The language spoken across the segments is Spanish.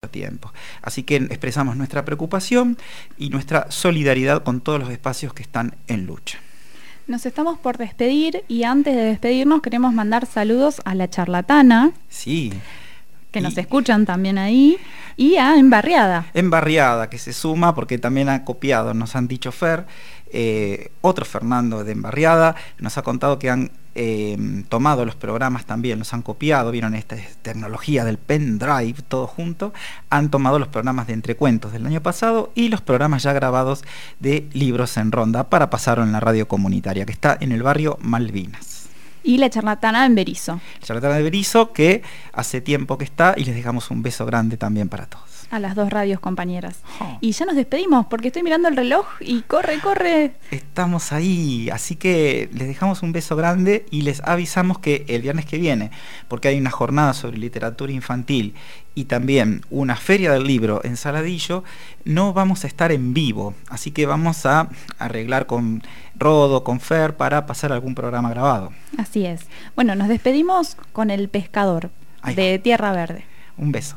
tiempo. Así que expresamos nuestra preocupación y nuestra solidaridad con todos los espacios que están en lucha. Nos estamos por despedir y antes de despedirnos queremos mandar saludos a La Charlatana. Sí. Que nos escuchan también ahí, y a Embarriada. Embarriada, que se suma porque también ha copiado, nos han dicho Fer, otro Fernando de Embarriada, nos ha contado que han tomado los programas también, los han copiado, vieron esta tecnología del pendrive, todo junto, han tomado los programas de Entrecuentos del año pasado y los programas ya grabados de Libros en Ronda para pasarlo en la radio comunitaria, que está en el barrio Malvinas. Y La Charlatana en Berisso. La Charlatana de Berisso, que hace tiempo que está, y les dejamos un beso grande también para todos. A las dos radios compañeras. Y ya nos despedimos, porque estoy mirando el reloj y corre. Estamos ahí, así que les dejamos un beso grande y les avisamos que el viernes que viene, porque hay una jornada sobre literatura infantil y también una feria del libro en Saladillo, no vamos a estar en vivo, así que vamos a arreglar con Rodo, con Fer, para pasar algún programa grabado. Así es. Bueno, nos despedimos con El Pescador, de Tierra Verde. Un beso.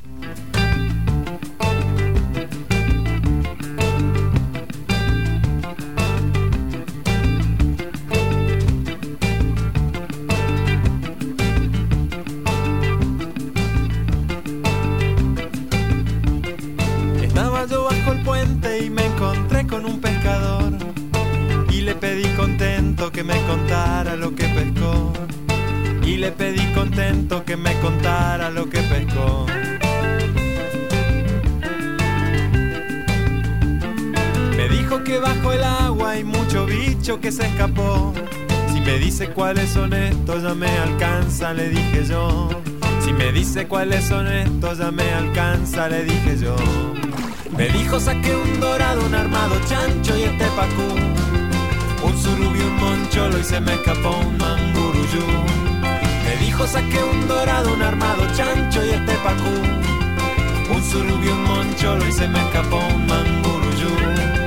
Estaba yo bajo el puente y me encontré con un pescador y le pedí contento que me contara lo que pescó. Y le pedí contento que me contara lo que pescó. Me dijo que bajo el agua hay mucho bicho que se escapó. Si me dice cuáles son estos ya me alcanza, le dije yo. Si me dice cuáles son estos ya me alcanza, le dije yo. Me dijo saqué un dorado, un armado chancho y este pacú, un surubí, un moncholo y se me escapó un manguruyú. Me dijo saqué un dorado, un armado chancho y este pacú, un surubí, un moncholo y se me escapó un manguruyú.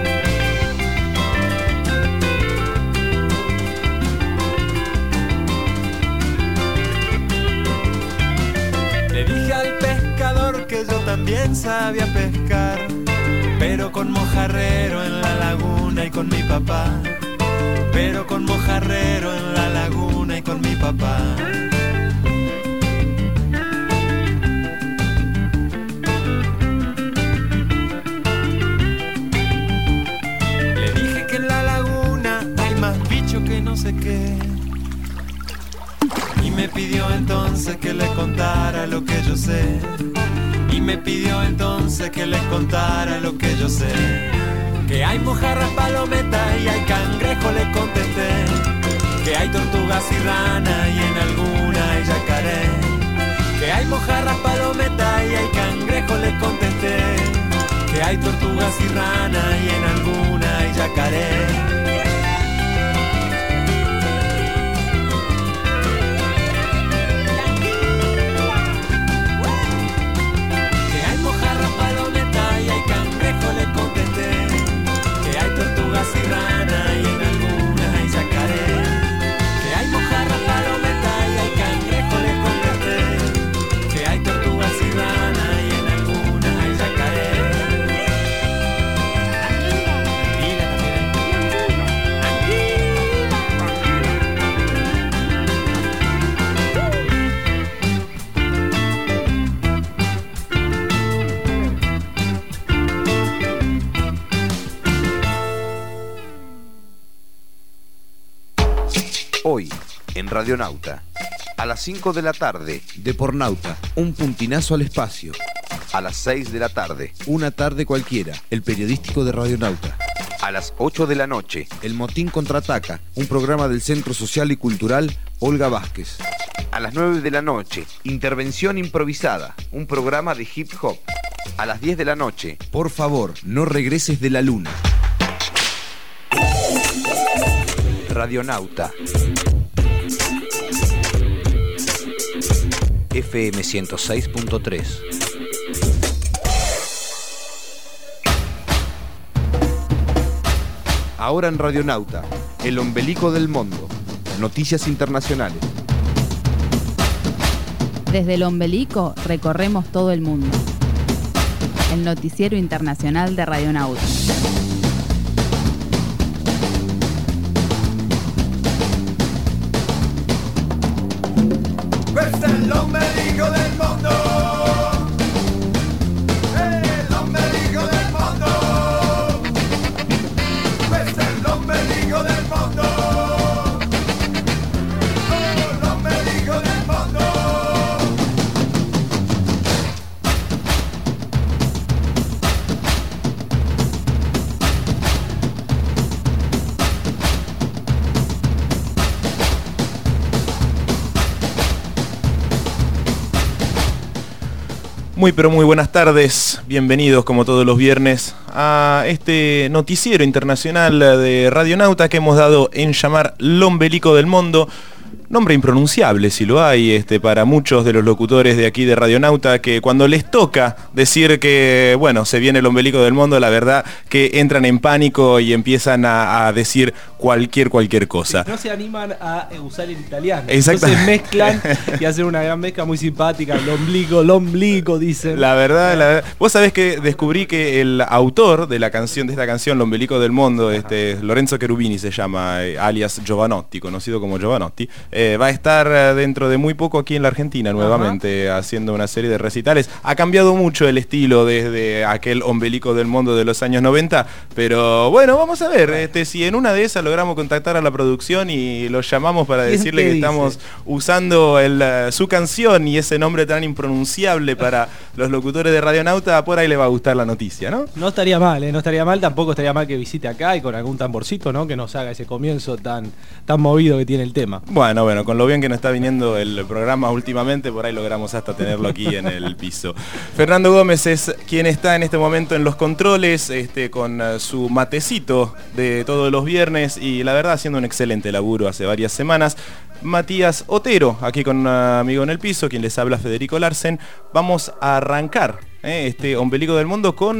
Le dije al pescador que yo también sabía pescar, pero con mojarrero en la laguna y con mi papá. Pero con mojarrero en la laguna y con mi papá. Le dije que en la laguna hay más bicho que no sé qué. Y me pidió entonces que le contara lo que yo sé. Y me pidió entonces que les contara lo que yo sé. Que hay mojarras, palometas y hay cangrejo, le contesté. Que hay tortugas y rana y en alguna hay yacaré. Que hay mojarras, palometas y hay cangrejo, le contesté. Que hay tortugas y rana y en alguna hay yacaré. Le contesté que hay tortugas y rana y en algunas hay yacaré. Que hay mojarra, palometa y hay cangrejo, le contesté. Que hay tortugas y rana y en algunas hay yacaré. Hoy, en Radionauta, a las 5 de la tarde, Depornauta, un puntinazo al espacio. A las 6 de la tarde, Una tarde cualquiera, el periodístico de Radionauta. A las 8 de la noche, El Motín Contraataca, un programa del Centro Social y Cultural Olga Vázquez. A las 9 de la noche, Intervención Improvisada, un programa de hip hop. A las 10 de la noche, Por favor, no regreses de la luna. Radionauta. FM 106.3. Ahora en Radionauta, el ombelico del mundo. Noticias internacionales. Desde el ombelico recorremos todo el mundo. el noticiero internacional de Radionauta. Es el ombligo del mundo. El ombligo del mundo. Es el ombligo del mundo. El ombligo del mundo. Muy pero muy buenas tardes, bienvenidos como todos los viernes a este noticiero internacional de Radionauta que hemos dado en llamar Lombelico del Mundo. Nombre impronunciable si lo hay para muchos de los locutores de aquí de Radionauta, que cuando les toca decir que bueno, se viene el ombelico del mundo, la verdad que entran en pánico y empiezan a decir cualquier cosa. No se animan a usar el italiano. Exactamente. Entonces mezclan y hacen una gran mezcla muy simpática. El ombligo, dicen. La verdad, vos sabés que descubrí que el autor de esta canción, Lombelico del Mundo, Lorenzo Cherubini se llama, alias Giovanotti, conocido como Giovanotti, va a estar dentro de muy poco aquí en la Argentina nuevamente haciendo una serie de recitales. Ha cambiado mucho el estilo desde aquel ombelico del mundo de los años 90, pero bueno, vamos a ver si en una de esas logramos contactar a la producción y los llamamos para decirle que estamos usando su canción y ese nombre tan impronunciable para los locutores de Radionauta. Por ahí le va a gustar la noticia, ¿no? No estaría mal, no estaría mal, tampoco estaría mal que visite acá y con algún tamborcito, ¿no? Que nos haga ese comienzo tan movido que tiene el tema. Bueno, con lo bien que nos está viniendo el programa últimamente, por ahí logramos hasta tenerlo aquí en el piso. Fernando Gómez es quien está en este momento en los controles, con su matecito de todos los viernes y la verdad haciendo un excelente laburo hace varias semanas. Matías Otero, aquí con un amigo en el piso, quien les habla Federico Larsen. Vamos a arrancar este ombelico del mundo con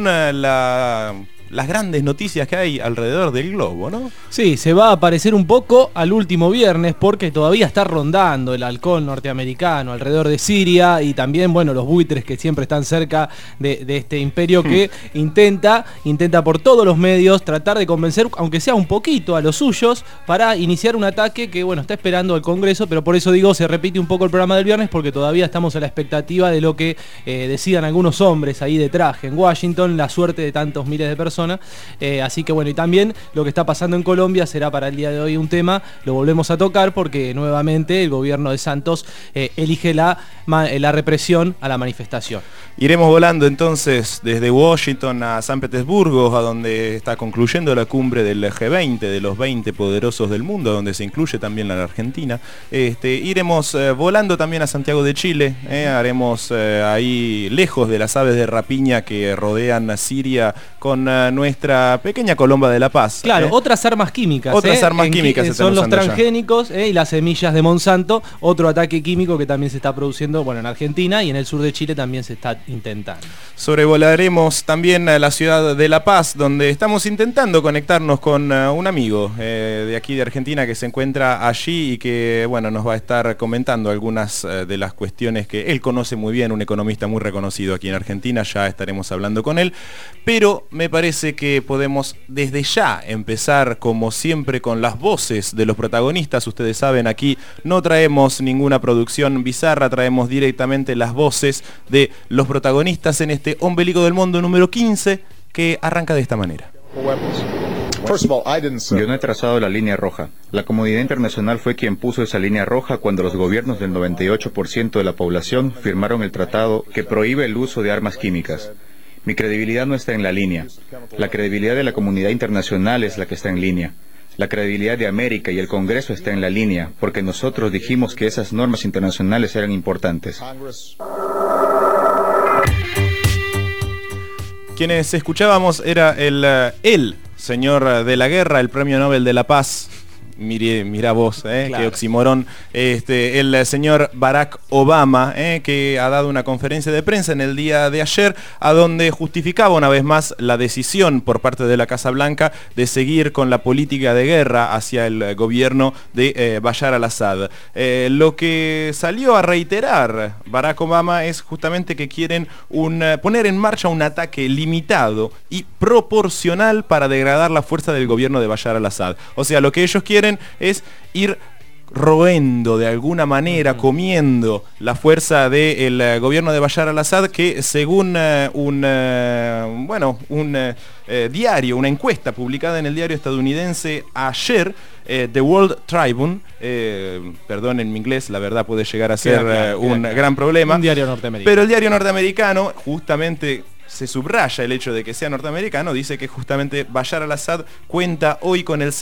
las grandes noticias que hay alrededor del globo, ¿no? Sí, se va a parecer un poco al último viernes porque todavía está rondando el halcón norteamericano alrededor de Siria y también, bueno, los buitres que siempre están cerca de este imperio que intenta por todos los medios tratar de convencer, aunque sea un poquito, a los suyos para iniciar un ataque que, bueno, está esperando el Congreso, pero por eso digo, se repite un poco el programa del viernes porque todavía estamos a la expectativa de lo que decidan algunos hombres ahí de traje en Washington, la suerte de tantos miles de personas. Así que bueno, y también lo que está pasando en Colombia será para el día de hoy un tema, lo volvemos a tocar porque nuevamente el gobierno de Santos elige la represión a la manifestación. Iremos volando entonces desde Washington a San Petersburgo, a donde está concluyendo la cumbre del G20, de los 20 poderosos del mundo, donde se incluye también la Argentina. Iremos volando también a Santiago de Chile, haremos ahí lejos de las aves de rapiña que rodean a Siria con nuestra pequeña Colomba de la Paz. Claro, otras armas químicas. Otras armas químicas son los transgénicos y las semillas de Monsanto, otro ataque químico que también se está produciendo, bueno, en Argentina y en el sur de Chile también se está intentando. Sobrevolaremos también a la ciudad de La Paz, donde estamos intentando conectarnos con un amigo de aquí de Argentina que se encuentra allí y que, bueno, nos va a estar comentando algunas de las cuestiones que él conoce muy bien, un economista muy reconocido aquí en Argentina. Ya estaremos hablando con él, pero me parece que podemos desde ya empezar como siempre con las voces de los protagonistas. Ustedes saben, aquí no traemos ninguna producción bizarra, traemos directamente las voces de los protagonistas en este ombelico del mundo número 15 que arranca de esta manera. Yo no he trazado la línea roja. La comunidad internacional fue quien puso esa línea roja cuando los gobiernos del 98% de la población firmaron el tratado que prohíbe el uso de armas químicas. Mi credibilidad no está en la línea. La credibilidad de la comunidad internacional es la que está en línea. La credibilidad de América y el Congreso está en la línea, porque nosotros dijimos que esas normas internacionales eran importantes. Quienes escuchábamos era el señor de la guerra, el Premio Nobel de la Paz, Mirá vos, Claro. qué oxímoron. El señor Barack Obama, que ha dado una conferencia de prensa en el día de ayer, a donde justificaba una vez más la decisión por parte de la Casa Blanca de seguir con la política de guerra hacia el gobierno de Bashar al-Assad. Lo que salió a reiterar Barack Obama es justamente que quieren poner en marcha un ataque limitado y proporcional para degradar la fuerza del gobierno de Bashar al-Assad. O sea, lo que ellos quieren es ir roendo de alguna manera, comiendo la fuerza del gobierno de Bashar al-Assad, que según un diario, una encuesta publicada en el diario estadounidense ayer, The World Tribune, perdón en mi inglés, la verdad puede llegar a ser un gran problema, un diario norteamericano. Pero el diario norteamericano justamente se subraya el hecho de que sea norteamericano, dice que justamente Bashar al-Assad cuenta hoy con el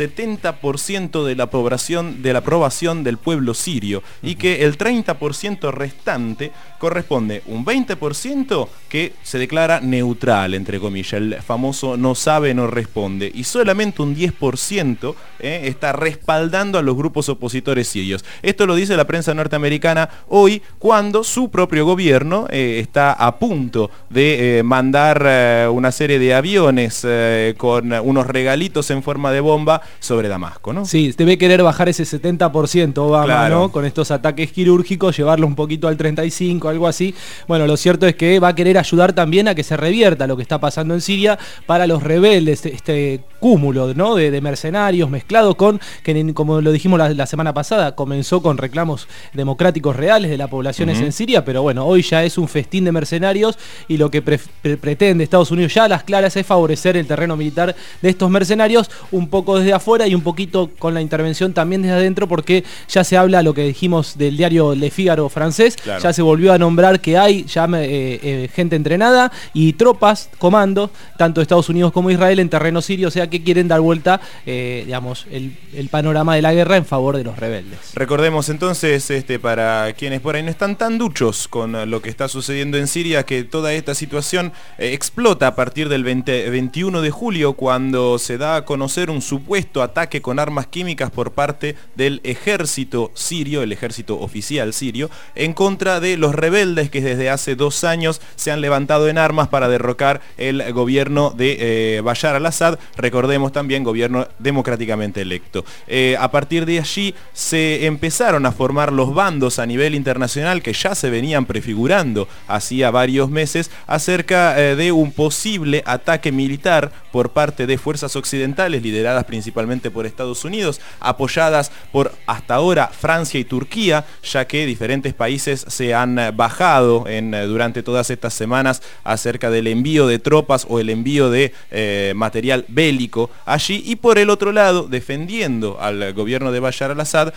70% de la aprobación del pueblo sirio y que el 30% restante corresponde un 20% que se declara neutral, entre comillas, el famoso no sabe, no responde, y solamente un 10% está respaldando a los grupos opositores sirios. Esto lo dice la prensa norteamericana hoy, cuando su propio gobierno está a punto de mandar una serie de aviones con unos regalitos en forma de bomba sobre Damasco, ¿no? Sí, debe querer bajar ese 70% Obama, claro, ¿no? Con estos ataques quirúrgicos, llevarlo un poquito al 35%, algo así. Bueno, lo cierto es que va a querer ayudar también a que se revierta lo que está pasando en Siria para los rebeldes, este cúmulo, ¿no? de mercenarios mezclado con, que como lo dijimos la semana pasada, comenzó con reclamos democráticos reales de la población en Siria, pero bueno, hoy ya es un festín de mercenarios y lo que pretende Estados Unidos ya a las claras es favorecer el terreno militar de estos mercenarios, un poco desde afuera y un poquito con la intervención también desde adentro, porque ya se habla, lo que dijimos del diario Le Figaro francés, claro, ya se volvió a nombrar que hay ya gente entrenada y tropas, comandos, tanto de Estados Unidos como Israel en terreno sirio, o sea que quieren dar vuelta, digamos, el panorama de la guerra en favor de los rebeldes. Recordemos entonces, para quienes por ahí no están tan duchos con lo que está sucediendo en Siria, que toda esta situación explota a partir del 21 de julio, cuando se da a conocer un supuesto ataque con armas químicas por parte del ejército sirio, el ejército oficial sirio, en contra de los rebeldes que desde hace 2 años se han levantado en armas para derrocar el gobierno de Bashar al-Assad, recordemos también gobierno democráticamente electo. A partir de allí se empezaron a formar los bandos a nivel internacional que ya se venían prefigurando hacía varios meses acerca de un posible ataque militar por parte de fuerzas occidentales lideradas principalmente por Estados Unidos, apoyadas por hasta ahora Francia y Turquía, ya que diferentes países se han bajado durante todas estas semanas acerca del envío de tropas o el envío de material bélico allí, y por el otro lado, defendiendo al gobierno de Bashar al-Assad,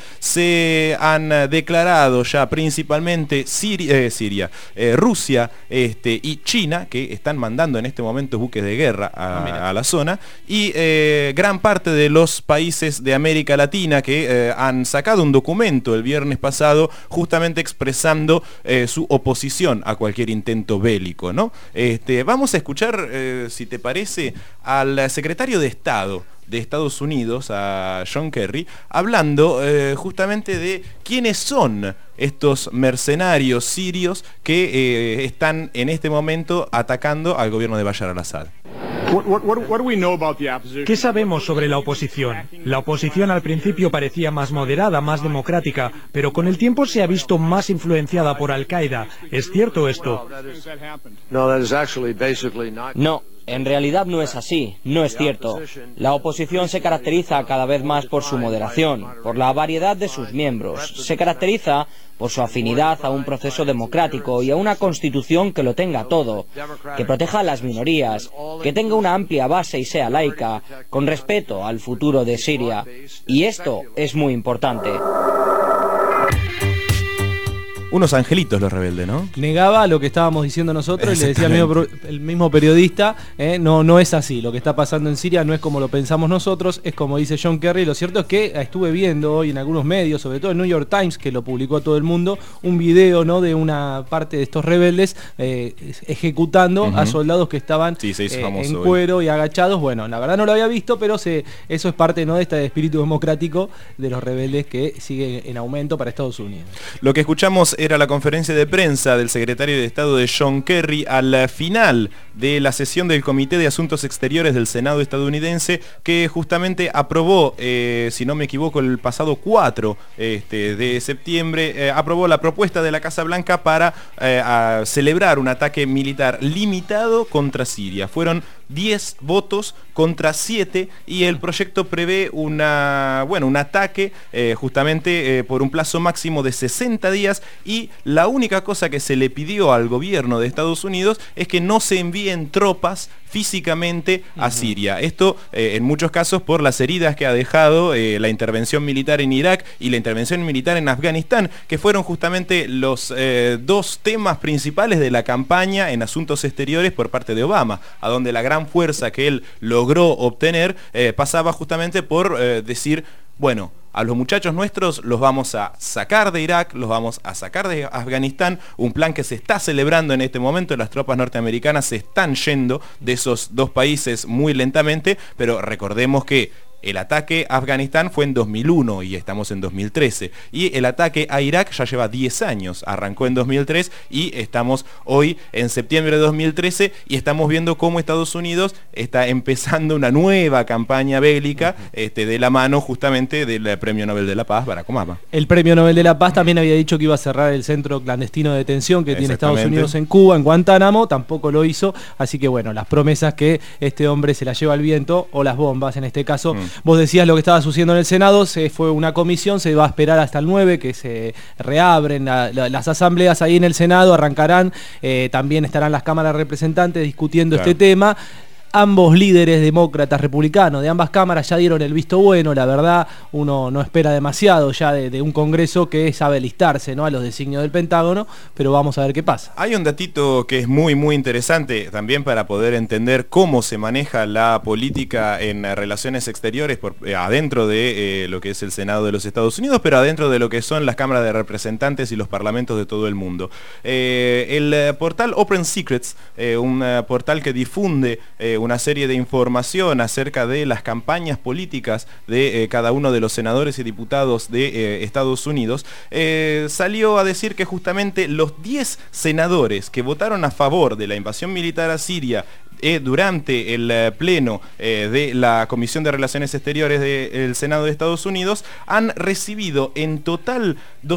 se han declarado ya principalmente Rusia y China, que están mandando en este momento buques de guerra a la zona, y gran parte de los países de América Latina que han sacado un documento el viernes pasado justamente expresando su oposición a cualquier intento bélico, ¿no? Vamos a escuchar, si te parece, al secretario de Estado de Estados Unidos, a John Kerry, hablando justamente de quiénes son estos mercenarios sirios que están en este momento atacando al gobierno de Bashar al-Assad. ¿Qué sabemos sobre la oposición? La oposición al principio parecía más moderada, más democrática, pero con el tiempo se ha visto más influenciada por Al-Qaeda. ¿Es cierto esto? No. En realidad no es así, no es cierto. La oposición se caracteriza cada vez más por su moderación, por la variedad de sus miembros. Se caracteriza por su afinidad a un proceso democrático y a una constitución que lo tenga todo, que proteja a las minorías, que tenga una amplia base y sea laica, con respeto al futuro de Siria. Y esto es muy importante. Unos angelitos los rebeldes, ¿no? Negaba lo que estábamos diciendo nosotros y le decía el mismo periodista, no es así, lo que está pasando en Siria no es como lo pensamos nosotros, es como dice John Kerry. Lo cierto es que estuve viendo hoy en algunos medios, sobre todo el New York Times, que lo publicó a todo el mundo, un video, ¿no?, de una parte de estos rebeldes ejecutando a soldados que estaban en cuero y agachados. Bueno, la verdad no lo había visto, pero eso es parte, ¿no?, de este espíritu democrático de los rebeldes que sigue en aumento para Estados Unidos. Lo que escuchamos era la conferencia de prensa del secretario de Estado de John Kerry al final de la sesión del Comité de Asuntos Exteriores del Senado estadounidense, que justamente aprobó, si no me equivoco, el pasado 4 de septiembre, aprobó la propuesta de la Casa Blanca para celebrar un ataque militar limitado contra Siria. Fueron 10 votos contra 7 y el proyecto prevé un ataque justamente por un plazo máximo de 60 días, y la única cosa que se le pidió al gobierno de Estados Unidos es que no se envíen tropas físicamente a Siria. Esto en muchos casos por las heridas que ha dejado la intervención militar en Irak y la intervención militar en Afganistán, que fueron justamente los dos temas principales de la campaña en asuntos exteriores por parte de Obama, a donde la gran fuerza que él logró obtener pasaba justamente por decir, bueno, a los muchachos nuestros los vamos a sacar de Irak, los vamos a sacar de Afganistán, un plan que se está celebrando en este momento. Las tropas norteamericanas se están yendo de esos dos países muy lentamente, pero recordemos que el ataque a Afganistán fue en 2001 y estamos en 2013. Y el ataque a Irak ya lleva 10 años. Arrancó en 2003 y estamos hoy en septiembre de 2013 y estamos viendo cómo Estados Unidos está empezando una nueva campaña bélica de la mano justamente del Premio Nobel de la Paz, Barack Obama. El Premio Nobel de la Paz también había dicho que iba a cerrar el centro clandestino de detención que tiene Estados Unidos en Cuba, en Guantánamo. Tampoco lo hizo. Así que bueno, las promesas que este hombre se las lleva al viento, o las bombas en este caso. Vos decías lo que estaba sucediendo en el Senado, fue una comisión, se va a esperar hasta el 9 que se reabren las asambleas ahí en el Senado, arrancarán, también estarán las cámaras representantes discutiendo este tema. Ambos líderes demócratas, republicanos de ambas cámaras ya dieron el visto bueno. La verdad, uno no espera demasiado ya de un Congreso que sabe alistarse, ¿no?, a los designios del Pentágono, pero vamos a ver qué pasa. Hay un datito que es muy muy interesante también para poder entender cómo se maneja la política en relaciones exteriores adentro de lo que es el Senado de los Estados Unidos, pero adentro de lo que son las cámaras de representantes y los parlamentos de todo el mundo. El portal Open Secrets, un portal que difunde una serie de información acerca de las campañas políticas de cada uno de los senadores y diputados de Estados Unidos, salió a decir que justamente los 10 senadores que votaron a favor de la invasión militar a Siria durante el pleno de la Comisión de Relaciones Exteriores del Senado de Estados Unidos han recibido en total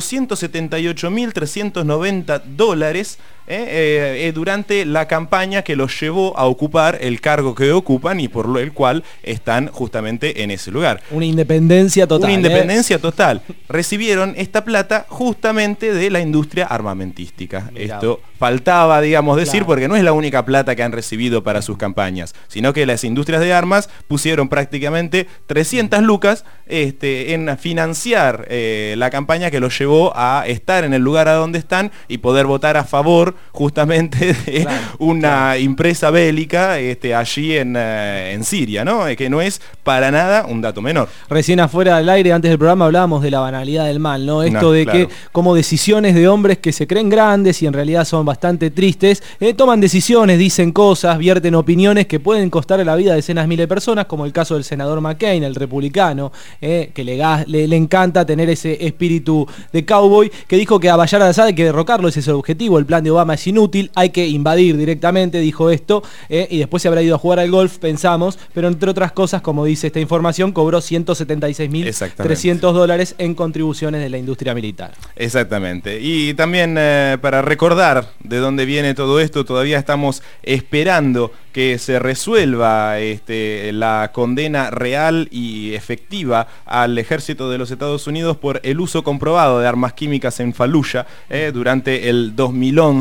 $278.390 durante la campaña que los llevó a ocupar el cargo que ocupan y por el cual están justamente en ese lugar. Una independencia total. Una independencia total. Recibieron esta plata justamente de la industria armamentística. Mirá. Esto faltaba, digamos, decir, porque no es la única plata que han recibido para sus campañas, sino que las industrias de armas pusieron prácticamente 300 lucas en financiar la campaña que los llevó a estar en el lugar a donde están y poder votar a favor justamente de una empresa bélica allí en Siria, ¿no? Que no es para nada un dato menor. Recién afuera del aire, antes del programa, hablábamos de la banalidad del mal, ¿no? Esto de que como decisiones de hombres que se creen grandes y en realidad son bastante tristes, toman decisiones, dicen cosas, vierten opiniones que pueden costar la vida a decenas de miles de personas, como el caso del senador McCain, el republicano, que le encanta tener ese espíritu de cowboy, que dijo que a Bashar al-Assad hay que derrocarlo, ese es el objetivo, el plan de Obama es inútil, hay que invadir directamente, dijo esto, y después se habrá ido a jugar al golf, pensamos, pero entre otras cosas, como dice esta información, cobró $176.300 en contribuciones de la industria militar. Exactamente. Y también para recordar de dónde viene todo esto, todavía estamos esperando que se resuelva la condena real y efectiva al ejército de los Estados Unidos por el uso comprobado de armas químicas en Fallujah durante el 2011.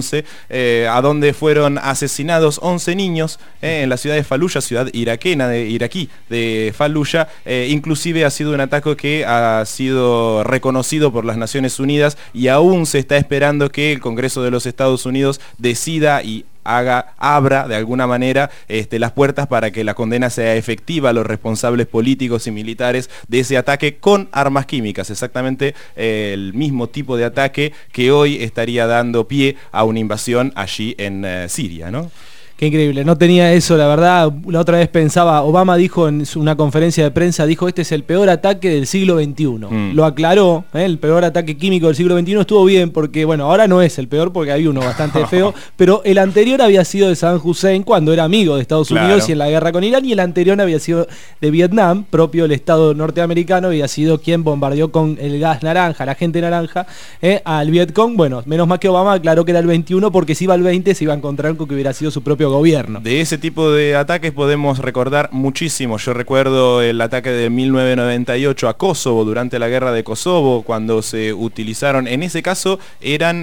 dice, a donde fueron asesinados 11 niños en la ciudad de Fallujah, ciudad iraquí de Fallujah. Inclusive ha sido un ataque que ha sido reconocido por las Naciones Unidas y aún se está esperando que el Congreso de los Estados Unidos decida y abra de alguna manera las puertas para que la condena sea efectiva a los responsables políticos y militares de ese ataque con armas químicas, exactamente el mismo tipo de ataque que hoy estaría dando pie a una invasión allí en Siria, ¿no? Qué increíble, no tenía eso, la verdad. La otra vez pensaba, Obama dijo en una conferencia de prensa, dijo, este es el peor ataque del siglo XXI. Lo aclaró, el peor ataque químico del siglo XXI estuvo bien, porque bueno, ahora no es el peor, porque hay uno bastante feo, pero el anterior había sido de Saddam Hussein cuando era amigo de Estados Unidos y en la guerra con Irán, y el anterior había sido de Vietnam, propio del Estado norteamericano, había sido quien bombardeó con el gas naranja, la gente naranja, al Vietcong. Bueno, menos mal que Obama aclaró que era el 21, porque si iba al 20 se iba a encontrar con que hubiera sido su propio gobierno. De ese tipo de ataques podemos recordar muchísimo. Yo recuerdo el ataque de 1998 a Kosovo, durante la guerra de Kosovo, cuando se utilizaron, en ese caso eran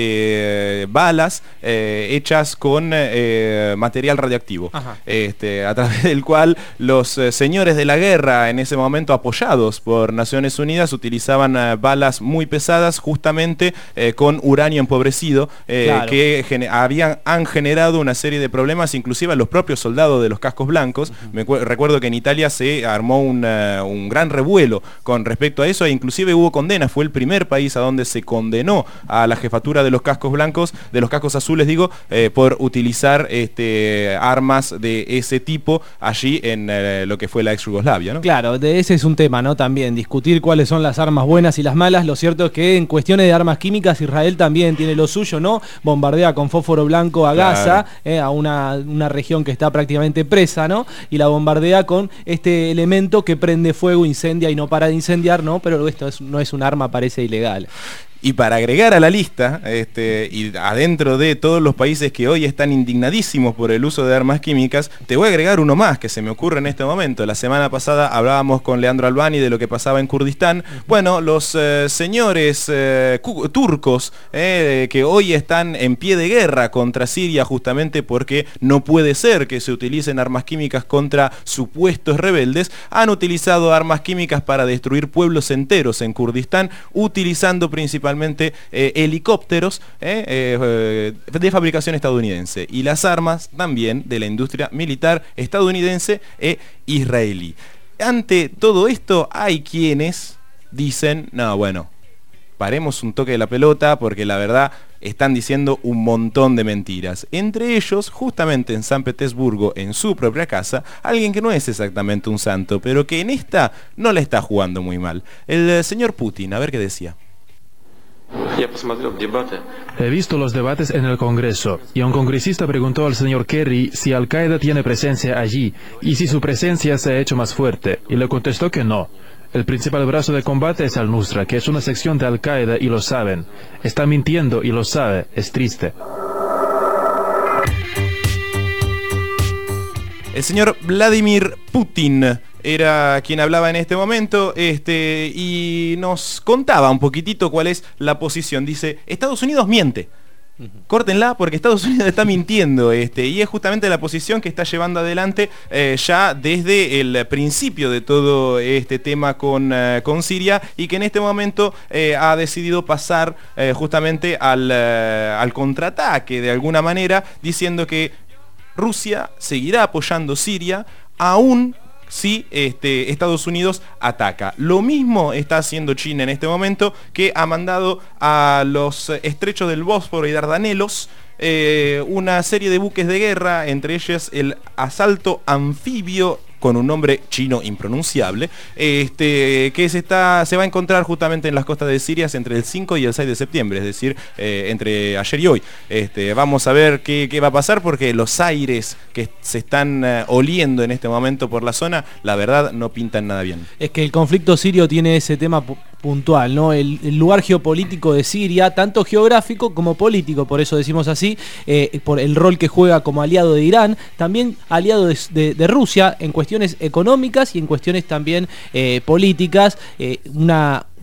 balas hechas con material radiactivo, a través del cual los señores de la guerra, en ese momento apoyados por Naciones Unidas, utilizaban balas muy pesadas, justamente con uranio empobrecido, que han generado una serie de problemas, inclusive a los propios soldados de los cascos blancos. Recuerdo que en Italia se armó un gran revuelo con respecto a eso, e inclusive hubo condenas. Fue el primer país a donde se condenó a la jefatura de los cascos blancos, de los cascos azules digo, por utilizar armas de ese tipo allí en lo que fue la ex Yugoslavia, ¿no? Claro, de ese es un tema, ¿no? También discutir cuáles son las armas buenas y las malas. Lo cierto es que en cuestiones de armas químicas Israel también tiene lo suyo, ¿no? Bombardea con fósforo blanco a Gaza, a una región que está prácticamente presa, ¿no? Y la bombardea con este elemento que prende fuego, incendia y no para de incendiar, ¿no? Pero esto no es un arma, parece ilegal. Y para agregar a la lista, y adentro de todos los países que hoy están indignadísimos por el uso de armas químicas, te voy a agregar uno más que se me ocurre en este momento. La semana pasada hablábamos con Leandro Albani de lo que pasaba en Kurdistán. Bueno, los señores turcos que hoy están en pie de guerra contra Siria, justamente porque no puede ser que se utilicen armas químicas contra supuestos rebeldes, han utilizado armas químicas para destruir pueblos enteros en Kurdistán, utilizando principalmente helicópteros de fabricación estadounidense, y las armas también de la industria militar estadounidense e israelí. Ante todo esto hay quienes dicen, no, bueno, paremos un toque de la pelota, porque la verdad están diciendo un montón de mentiras. Entre ellos, justamente en San Petersburgo, en su propia casa, alguien que no es exactamente un santo, pero que en esta no la está jugando muy mal. El señor Putin, a ver qué decía. He visto los debates en el Congreso, y un congresista preguntó al señor Kerry si Al-Qaeda tiene presencia allí y si su presencia se ha hecho más fuerte, y le contestó que no. El principal brazo de combate es Al-Nusra, que es una sección de Al-Qaeda, y lo saben. Está mintiendo y lo sabe. Es triste. El señor Vladimir Putin era quien hablaba en este momento, y nos contaba un poquitito cuál es la posición. Dice, Estados Unidos miente. Córtenla porque Estados Unidos está mintiendo, y es justamente la posición que está llevando adelante ya desde el principio de todo este tema con Siria, y que en este momento ha decidido pasar justamente al contraataque de alguna manera, diciendo que Rusia seguirá apoyando Siria aún si Estados Unidos ataca. Lo mismo está haciendo China en este momento, que ha mandado a los estrechos del Bósforo y Dardanelos una serie de buques de guerra, entre ellos el asalto anfibio con un nombre chino impronunciable, que se va a encontrar justamente en las costas de Siria entre el 5 y el 6 de septiembre, es decir, entre ayer y hoy. Vamos a ver qué va a pasar, porque los aires que se están oliendo en este momento por la zona, la verdad, no pintan nada bien. Es que el conflicto sirio tiene ese tema puntual, ¿no? El lugar geopolítico de Siria, tanto geográfico como político, por eso decimos así, por el rol que juega como aliado de Irán, también aliado de Rusia en cuestiones económicas y en cuestiones también políticas,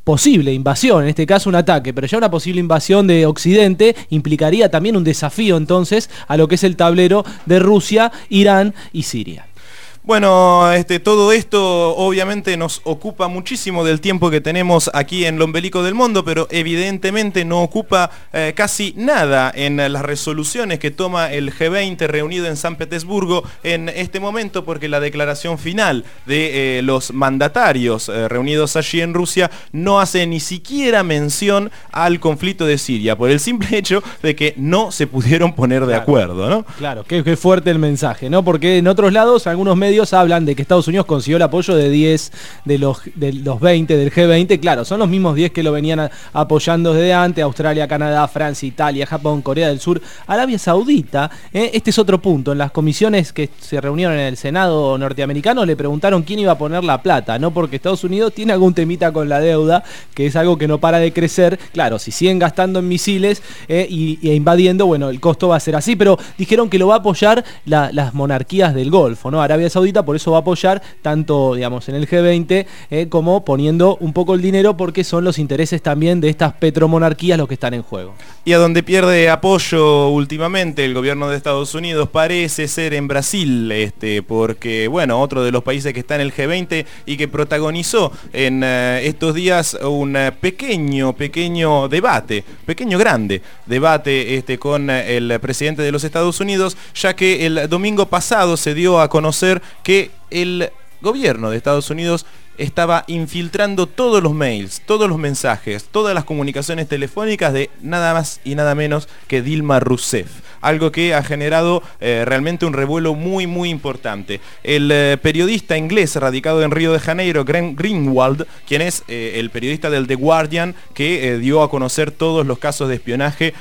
posible invasión, en este caso un ataque, pero ya una posible invasión de Occidente implicaría también un desafío entonces a lo que es el tablero de Rusia, Irán y Siria. Bueno, todo esto obviamente nos ocupa muchísimo del tiempo que tenemos aquí en Lo Ombelico del Mundo, pero evidentemente no ocupa casi nada en las resoluciones que toma el G20 reunido en San Petersburgo en este momento, porque la declaración final de los mandatarios reunidos allí en Rusia no hace ni siquiera mención al conflicto de Siria, por el simple hecho de que no se pudieron poner de acuerdo, ¿no? Claro, qué fuerte el mensaje, ¿no? Porque en otros lados algunos medios hablan de que Estados Unidos consiguió el apoyo de 10 de los 20 del G20. Claro, son los mismos 10 que lo venían apoyando desde antes: Australia, Canadá, Francia, Italia, Japón, Corea del Sur, Arabia Saudita. Este es otro punto. En las comisiones que se reunieron en el Senado norteamericano le preguntaron quién iba a poner la plata, ¿no? Porque Estados Unidos tiene algún temita con la deuda, que es algo que no para de crecer. Claro, si siguen gastando en misiles e invadiendo, bueno, el costo va a ser así, pero dijeron que lo va a apoyar las monarquías del Golfo, ¿no? Arabia Saudita por eso va a apoyar tanto, digamos, en el G20 como poniendo un poco el dinero, porque son los intereses también de estas petromonarquías los que están en juego. Y a donde pierde apoyo últimamente el gobierno de Estados Unidos parece ser en Brasil, porque, bueno, otro de los países que está en el G20 y que protagonizó en estos días un pequeño debate, grande debate con el presidente de los Estados Unidos, ya que el domingo pasado se dio a conocer que el gobierno de Estados Unidos estaba infiltrando todos los mails, todos los mensajes, todas las comunicaciones telefónicas de nada más y nada menos que Dilma Rousseff. Algo que ha generado realmente un revuelo muy importante. El periodista inglés radicado en Río de Janeiro, Graham Greenwald, quien es el periodista del The Guardian, que dio a conocer todos los casos de espionaje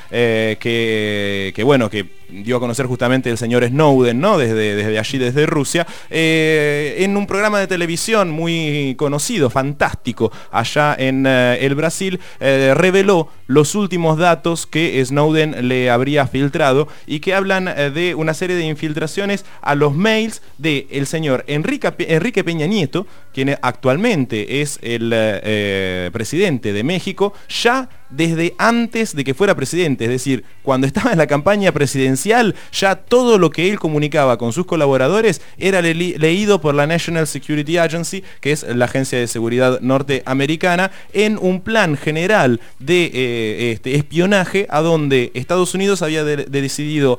que dio a conocer justamente el señor Snowden, ¿no? Desde allí, desde Rusia, en un programa de televisión muy conocido, fantástico, allá en el Brasil, reveló los últimos datos que Snowden le habría filtrado y que hablan de una serie de infiltraciones a los mails del señor Enrique Peña Nieto, quien actualmente es el presidente de México, ya desde antes de que fuera presidente, es decir, cuando estaba en la campaña presidencial, ya todo lo que él comunicaba con sus colaboradores era leído por la National Security Agency, que es la agencia de seguridad norteamericana, en un plan general de espionaje, a donde Estados Unidos había decidido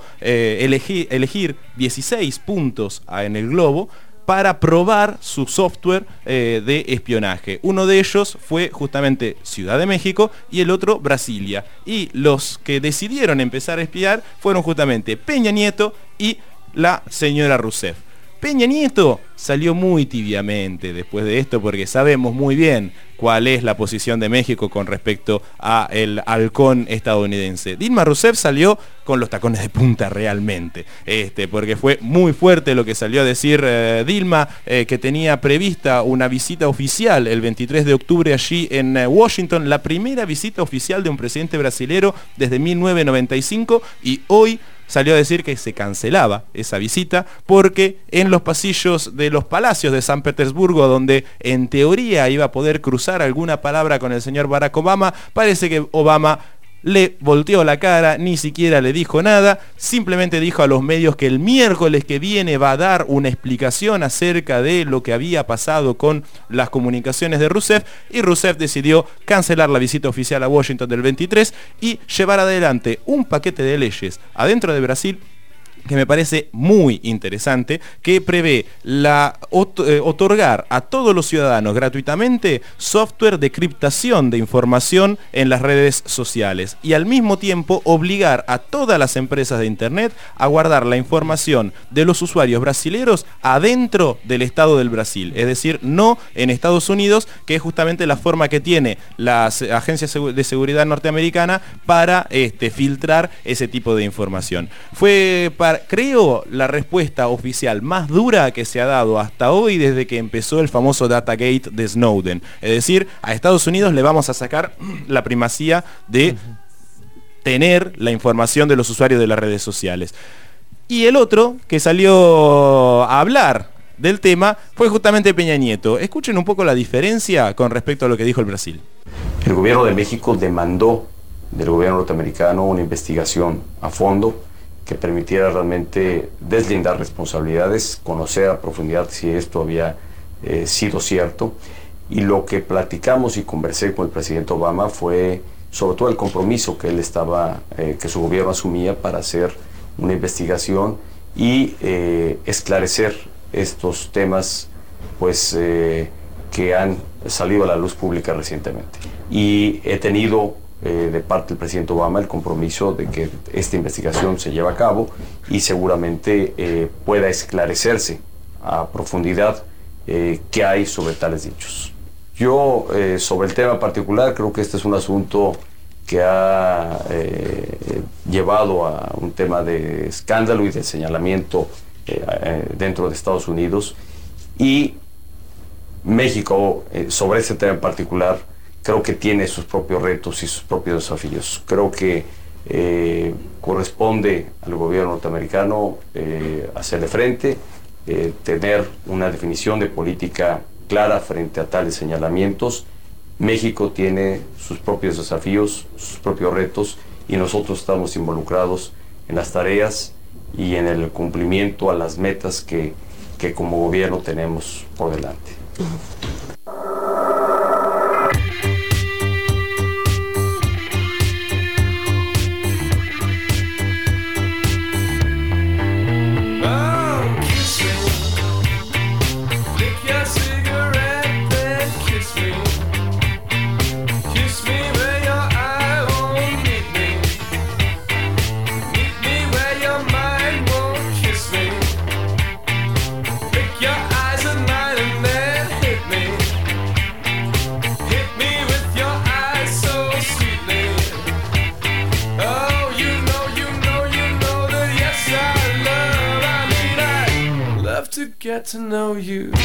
elegir 16 puntos en el globo para probar su software de espionaje. Uno de ellos fue justamente Ciudad de México y el otro Brasilia. Y los que decidieron empezar a espiar fueron justamente Peña Nieto y la señora Rousseff. Peña Nieto salió muy tibiamente después de esto, porque sabemos muy bien cuál es la posición de México con respecto al halcón estadounidense. Dilma Rousseff salió con los tacones de punta realmente, porque fue muy fuerte lo que salió a decir Dilma, que tenía prevista una visita oficial el 23 de octubre allí en Washington, la primera visita oficial de un presidente brasilero desde 1995, y hoy salió a decir que se cancelaba esa visita porque en los pasillos de los palacios de San Petersburgo, donde en teoría iba a poder cruzar alguna palabra con el señor Barack Obama, parece que Obama le volteó la cara, ni siquiera le dijo nada, simplemente dijo a los medios que el miércoles que viene va a dar una explicación acerca de lo que había pasado con las comunicaciones de Rousseff, y Rousseff decidió cancelar la visita oficial a Washington del 23 y llevar adelante un paquete de leyes adentro de Brasil que me parece muy interesante, que prevé otorgar a todos los ciudadanos gratuitamente software de criptación de información en las redes sociales, y al mismo tiempo obligar a todas las empresas de internet a guardar la información de los usuarios brasileros adentro del Estado del Brasil, es decir, no en Estados Unidos, que es justamente la forma que tiene la agencia de seguridad norteamericana para filtrar ese tipo de información. Creo la respuesta oficial más dura que se ha dado hasta hoy desde que empezó el famoso Datagate de Snowden. Es decir, a Estados Unidos le vamos a sacar la primacía de tener la información de los usuarios de las redes sociales. Y el otro que salió a hablar del tema fue justamente Peña Nieto. Escuchen un poco la diferencia con respecto a lo que dijo el Brasil. El gobierno de México demandó del gobierno norteamericano una investigación a fondo que permitiera realmente deslindar responsabilidades, conocer a profundidad si esto había sido cierto. Y lo que platicamos y conversé con el presidente Obama fue sobre todo el compromiso que él que su gobierno asumía para hacer una investigación y esclarecer estos temas pues que han salido a la luz pública recientemente. Y he tenido de parte del presidente Obama el compromiso de que esta investigación se lleve a cabo y seguramente pueda esclarecerse a profundidad qué hay sobre tales dichos. Yo, sobre el tema particular, creo que este es un asunto que ha llevado a un tema de escándalo y de señalamiento dentro de Estados Unidos, y México, sobre ese tema en particular, creo que tiene sus propios retos y sus propios desafíos. Creo que corresponde al gobierno norteamericano hacerle frente, tener una definición de política clara frente a tales señalamientos. México tiene sus propios desafíos, sus propios retos, y nosotros estamos involucrados en las tareas y en el cumplimiento a las metas que como gobierno tenemos por delante. Get to know you. Do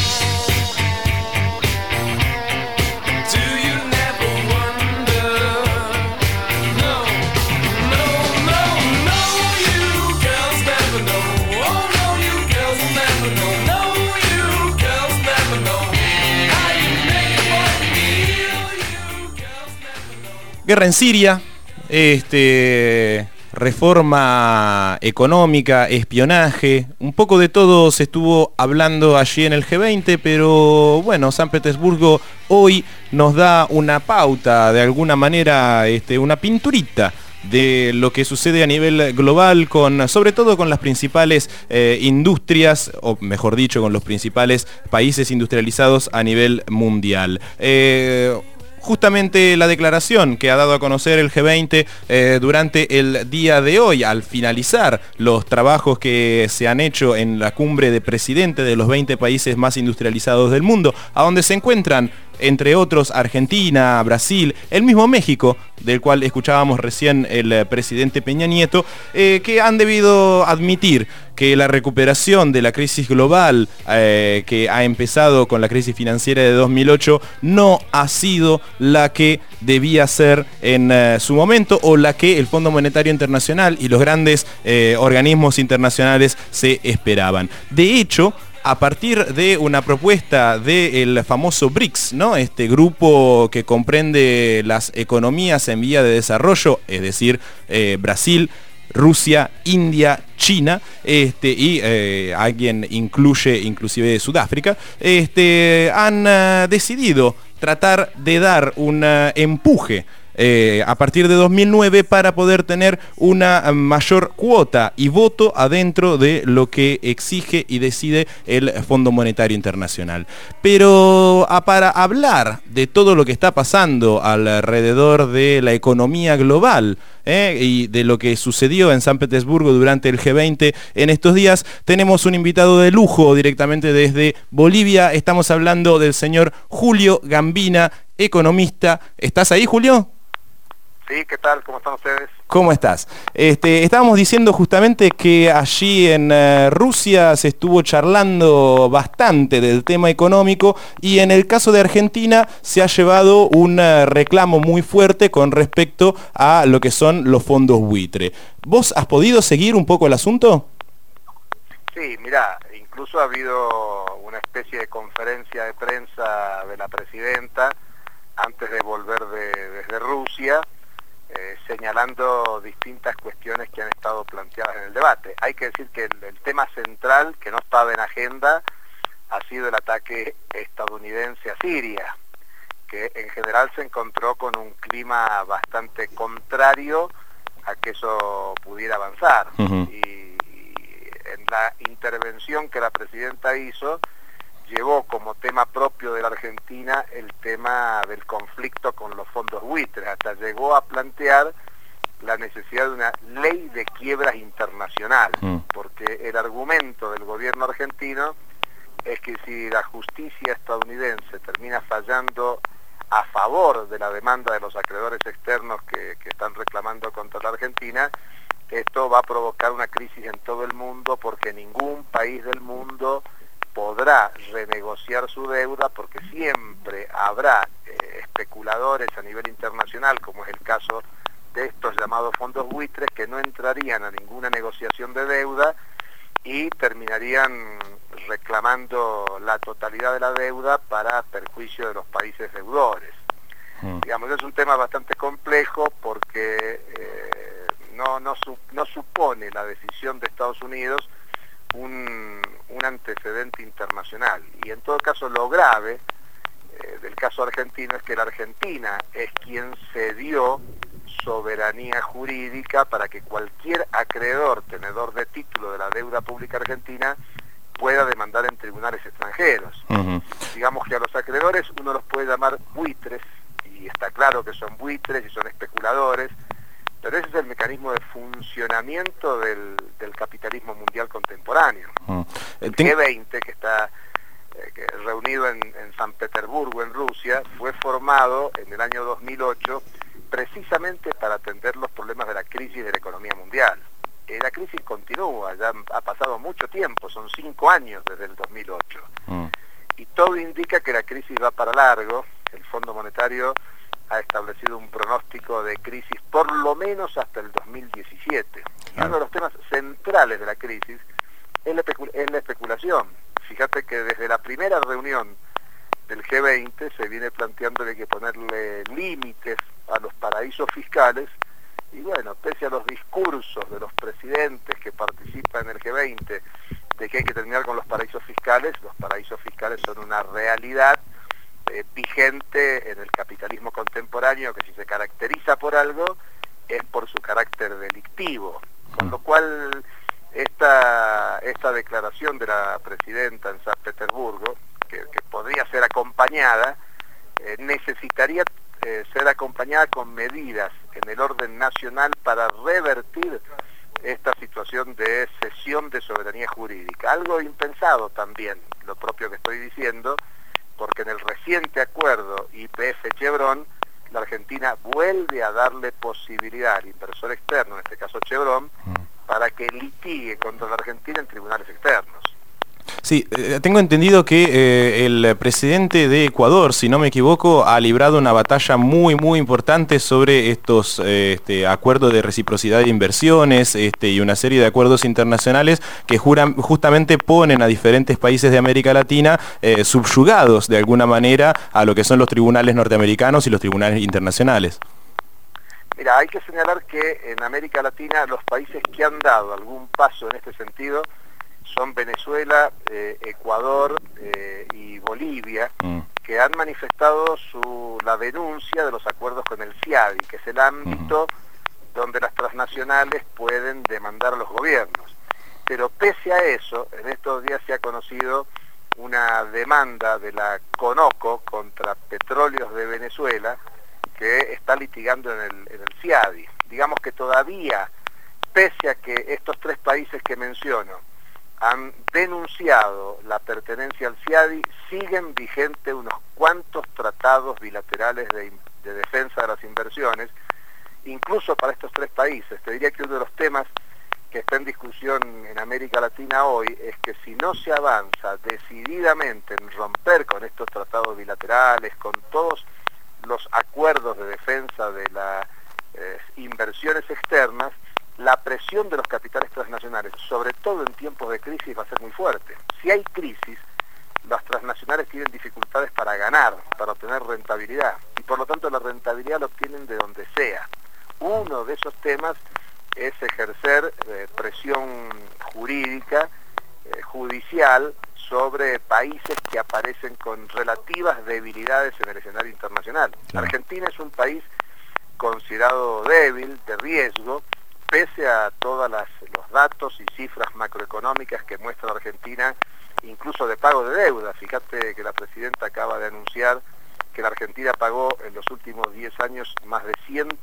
you never wonder? No, no, no, no, you girls never know. Oh no, you girls never know. No, you girls never know. How you make a boy feel. You girls never know. Guerra en Siria, reforma económica, espionaje, un poco de todo se estuvo hablando allí en el G20, pero bueno, San Petersburgo hoy nos da una pauta, de alguna manera, una pinturita de lo que sucede a nivel global, sobre todo con las principales industrias, o mejor dicho, con los principales países industrializados a nivel mundial. Justamente la declaración que ha dado a conocer el G20 durante el día de hoy, al finalizar los trabajos que se han hecho en la cumbre de presidentes de los 20 países más industrializados del mundo, a donde se encuentran, entre otros, Argentina, Brasil, el mismo México, del cual escuchábamos recién el presidente Peña Nieto, que han debido admitir que la recuperación de la crisis global que ha empezado con la crisis financiera de 2008 no ha sido la que debía ser en su momento, o la que el Fondo Monetario Internacional y los grandes organismos internacionales se esperaban. De hecho, a partir de una propuesta del famoso BRICS, ¿no? Este grupo que comprende las economías en vía de desarrollo, es decir, Brasil, Rusia, India, China, y alguien incluye inclusive Sudáfrica, han decidido tratar de dar un empuje a partir de 2009 para poder tener una mayor cuota y voto adentro de lo que exige y decide el Fondo Monetario Internacional. Pero para hablar de todo lo que está pasando alrededor de la economía global y de lo que sucedió en San Petersburgo durante el G20 en estos días, tenemos un invitado de lujo directamente desde Bolivia. Estamos hablando del señor Julio Gambina, economista. ¿Estás ahí, Julio? Sí, ¿qué tal? ¿Cómo están ustedes? ¿Cómo estás? Estábamos diciendo justamente que allí en Rusia se estuvo charlando bastante del tema económico, y en el caso de Argentina se ha llevado un reclamo muy fuerte con respecto a lo que son los fondos buitre. ¿Vos has podido seguir un poco el asunto? Sí, mirá, incluso ha habido una especie de conferencia de prensa de la presidenta antes de volver desde Rusia, señalando distintas cuestiones que han estado planteadas en el debate. Hay que decir que el tema central, que no estaba en agenda, ha sido el ataque estadounidense a Siria, que en general se encontró con un clima bastante contrario a que eso pudiera avanzar. Y en la intervención que la presidenta hizo, llevó como tema propio de la Argentina el tema del conflicto con los fondos buitres, hasta llegó a plantear la necesidad de una ley de quiebras internacional, porque el argumento del gobierno argentino es que si la justicia estadounidense termina fallando a favor de la demanda de los acreedores externos que están reclamando contra la Argentina, esto va a provocar una crisis en todo el mundo, porque ningún país del mundo podrá renegociar su deuda, porque siempre habrá especuladores a nivel internacional, como es el caso de estos llamados fondos buitres, que no entrarían a ninguna negociación de deuda y terminarían reclamando la totalidad de la deuda para perjuicio de los países deudores. Digamos, es un tema bastante complejo, porque no supone la decisión de Estados Unidos un antecedente internacional. Y en todo caso, lo grave del caso argentino es que la Argentina es quien cedió soberanía jurídica para que cualquier acreedor tenedor de título de la deuda pública argentina pueda demandar en tribunales extranjeros. Digamos que a los acreedores uno los puede llamar buitres, y está claro que son buitres y son especuladores, pero ese es el mecanismo de funcionamiento del capitalismo mundial contemporáneo. El G20, que está reunido en San Petersburgo, en Rusia, fue formado en el año 2008 precisamente para atender los problemas de la crisis de la economía mundial. La crisis continúa, ya ha pasado mucho tiempo, son 5 años desde el 2008. Y todo indica que la crisis va para largo. El Fondo Monetario ha establecido un pronóstico de crisis por lo menos hasta el 2017. Y uno de los temas centrales de la crisis es la especulación. Fíjate que desde la primera reunión del G20 se viene planteando que hay que ponerle límites a los paraísos fiscales, y bueno, pese a los discursos de los presidentes que participan en el G20 de que hay que terminar con los paraísos fiscales son una realidad vigente en el capitalismo contemporáneo, que si se caracteriza por algo es por su carácter delictivo, con lo cual esta declaración de la presidenta en San Petersburgo, que podría ser acompañada, necesitaría ser acompañada con medidas en el orden nacional para revertir esta situación de cesión de soberanía jurídica. Algo impensado también, lo propio que estoy diciendo, porque en el reciente acuerdo YPF-Chevron, la Argentina vuelve a darle posibilidad al inversor externo, en este caso Chevron, para que litigue contra la Argentina en tribunales externos. Sí, tengo entendido que el presidente de Ecuador, si no me equivoco, ha librado una batalla muy importante sobre estos acuerdos de reciprocidad de inversiones y una serie de acuerdos internacionales que justamente ponen a diferentes países de América Latina subyugados de alguna manera a lo que son los tribunales norteamericanos y los tribunales internacionales. Mira, hay que señalar que en América Latina los países que han dado algún paso en este sentido son Venezuela, Ecuador y Bolivia, que han manifestado la denuncia de los acuerdos con el CIADI, que es el ámbito donde las transnacionales pueden demandar a los gobiernos. Pero pese a eso, en estos días se ha conocido una demanda de la CONOCO contra Petróleos de Venezuela, que está litigando en el CIADI. Digamos que todavía, pese a que estos 3 países que menciono han denunciado la pertenencia al CIADI, siguen vigentes unos cuantos tratados bilaterales de defensa de las inversiones, incluso para estos 3 países. Te diría que uno de los temas que está en discusión en América Latina hoy es que si no se avanza decididamente en romper con estos tratados bilaterales, con todos los acuerdos de defensa de las inversiones externas, la presión de los capitales transnacionales, sobre todo en tiempos de crisis, va a ser muy fuerte. Si hay crisis, las transnacionales tienen dificultades para ganar, para obtener rentabilidad, y por lo tanto la rentabilidad la obtienen de donde sea. Uno de esos temas es ejercer presión jurídica, judicial, sobre países que aparecen con relativas debilidades en el escenario internacional. Claro. Argentina es un país considerado débil, de riesgo, pese a todos los datos y cifras macroeconómicas que muestra la Argentina, incluso de pago de deuda. Fíjate que la presidenta acaba de anunciar que la Argentina pagó en los últimos 10 años más de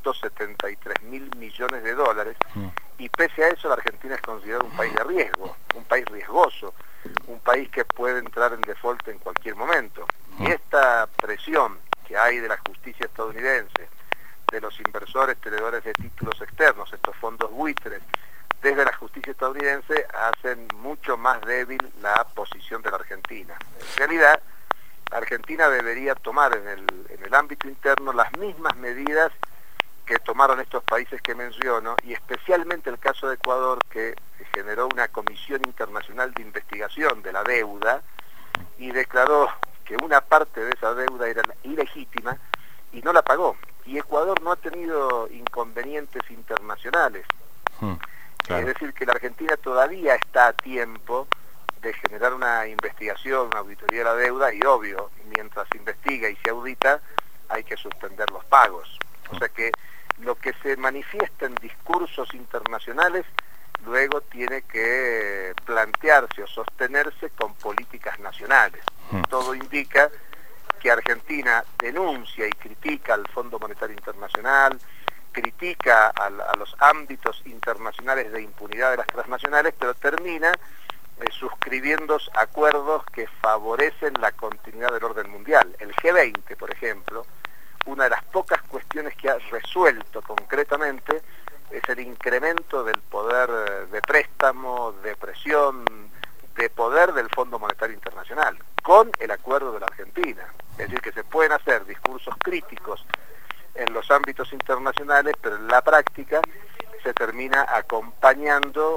173.000 millones de dólares, y pese a eso la Argentina es considerada un país de riesgo, un país riesgoso, un país que puede entrar en default en cualquier momento. Y esta presión que hay de la justicia estadounidense, de los inversores tenedores de títulos externos, estos fondos buitres, desde la justicia estadounidense, hacen mucho más débil la posición de la Argentina. En realidad, Argentina debería tomar en el ámbito interno las mismas medidas que tomaron estos países que menciono, y especialmente el caso de Ecuador, que generó una comisión internacional de investigación de la deuda y declaró que una parte de esa deuda era ilegítima y no la pagó. Y Ecuador no ha tenido inconvenientes internacionales. Claro. Es decir, que la Argentina todavía está a tiempo de generar una investigación, una auditoría de la deuda, y obvio, mientras investiga y se audita, hay que suspender los pagos. O sea que lo que se manifiesta en discursos internacionales luego tiene que plantearse o sostenerse con políticas nacionales. Todo indica que Argentina denuncia y critica al Fondo Monetario Internacional, critica a los ámbitos internacionales de impunidad de las transnacionales, pero termina suscribiendo acuerdos que favorecen la continuidad del orden mundial. El G20, por ejemplo, una de las pocas cuestiones que ha resuelto concretamente es el incremento del poder de préstamo, de presión, de poder del Fondo Monetario Internacional, con el acuerdo de la Argentina. Es decir, que se pueden hacer discursos críticos en los ámbitos internacionales, pero en la práctica se termina acompañando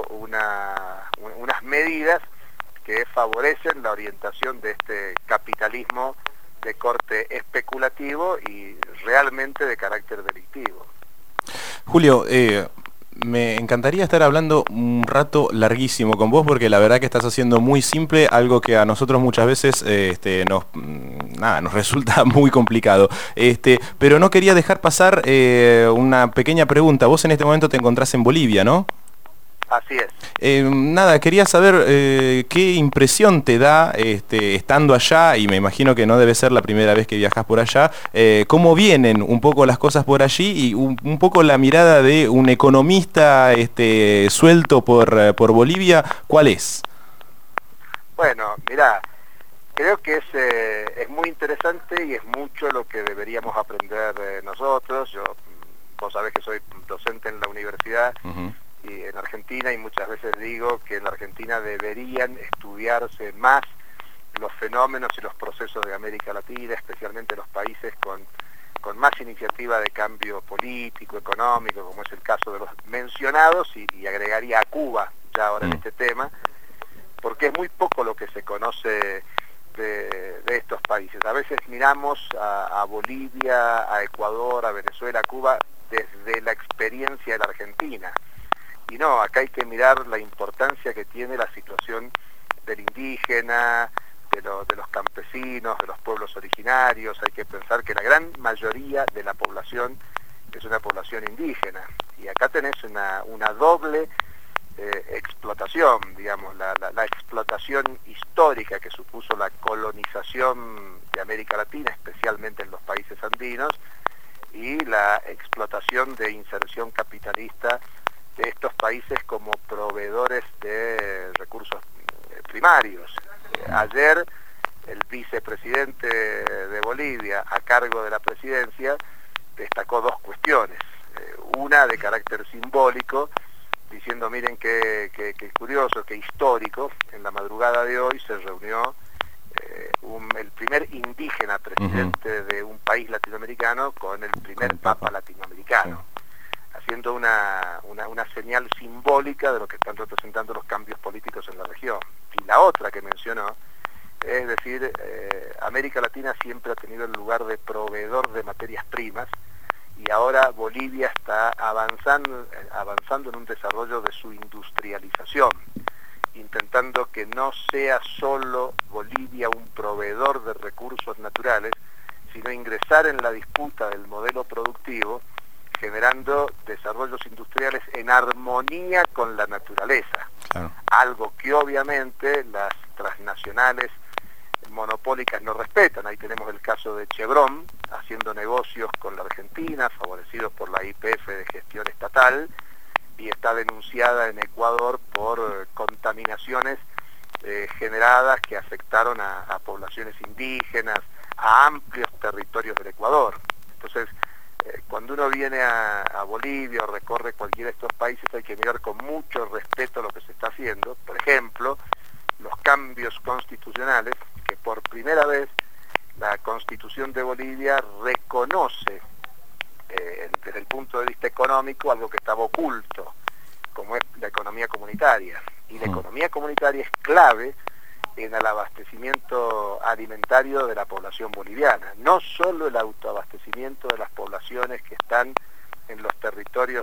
unas medidas que favorecen la orientación de este capitalismo de corte especulativo y realmente de carácter delictivo. Julio, me encantaría estar hablando un rato larguísimo con vos, porque la verdad que estás haciendo muy simple algo que a nosotros muchas veces nos resulta muy complicado. Pero no quería dejar pasar una pequeña pregunta. Vos en este momento te encontrás en Bolivia, ¿no? Así es. Quería saber qué impresión te da estando allá, y me imagino que no debe ser la primera vez que viajas por allá, cómo vienen un poco las cosas por allí, y un poco la mirada de un economista suelto por Bolivia, ¿cuál es? Bueno, mirá, creo que es muy interesante y es mucho lo que deberíamos aprender nosotros. Vos sabés que soy docente en la universidad, y en Argentina, y muchas veces digo que en la Argentina deberían estudiarse más los fenómenos y los procesos de América Latina, especialmente los países con más iniciativa de cambio político, económico, como es el caso de los mencionados, y agregaría a Cuba ya ahora en este tema, porque es muy poco lo que se conoce de estos países. A veces miramos a Bolivia, a Ecuador, a Venezuela, a Cuba, desde la experiencia de la Argentina. Y no, acá hay que mirar la importancia que tiene la situación del indígena, de los campesinos, de los pueblos originarios. Hay que pensar que la gran mayoría de la población es una población indígena. Y acá tenés una doble explotación, digamos, la explotación histórica que supuso la colonización de América Latina, especialmente en los países andinos, y la explotación de inserción capitalista de estos países como proveedores de recursos primarios. Ayer el vicepresidente de Bolivia, a cargo de la presidencia, destacó dos cuestiones. Una de carácter simbólico, diciendo, miren qué curioso, qué histórico, en la madrugada de hoy se reunió el primer indígena presidente de un país latinoamericano con el primer papa latinoamericano. Así siendo una señal simbólica de lo que están representando los cambios políticos en la región. Y la otra que mencionó, es decir, América Latina siempre ha tenido el lugar de proveedor de materias primas, y ahora Bolivia está avanzando en un desarrollo de su industrialización, intentando que no sea solo Bolivia un proveedor de recursos naturales, sino ingresar en la disputa del modelo productivo, generando desarrollos industriales en armonía con la naturaleza. Claro. Algo que obviamente las transnacionales monopólicas no respetan. Ahí tenemos el caso de Chevron, haciendo negocios con la Argentina, favorecidos por la YPF de gestión estatal, y está denunciada en Ecuador por contaminaciones generadas que afectaron a poblaciones indígenas, a amplios territorios del Ecuador. Entonces, cuando uno viene a Bolivia o recorre cualquiera de estos países, hay que mirar con mucho respeto lo que se está haciendo. Por ejemplo, los cambios constitucionales, que por primera vez la Constitución de Bolivia reconoce desde el punto de vista económico algo que estaba oculto, como es la economía comunitaria. Y la economía comunitaria es clave en el abastecimiento alimentario de la población boliviana, no solo el autoabastecimiento de las poblaciones que están en los territorios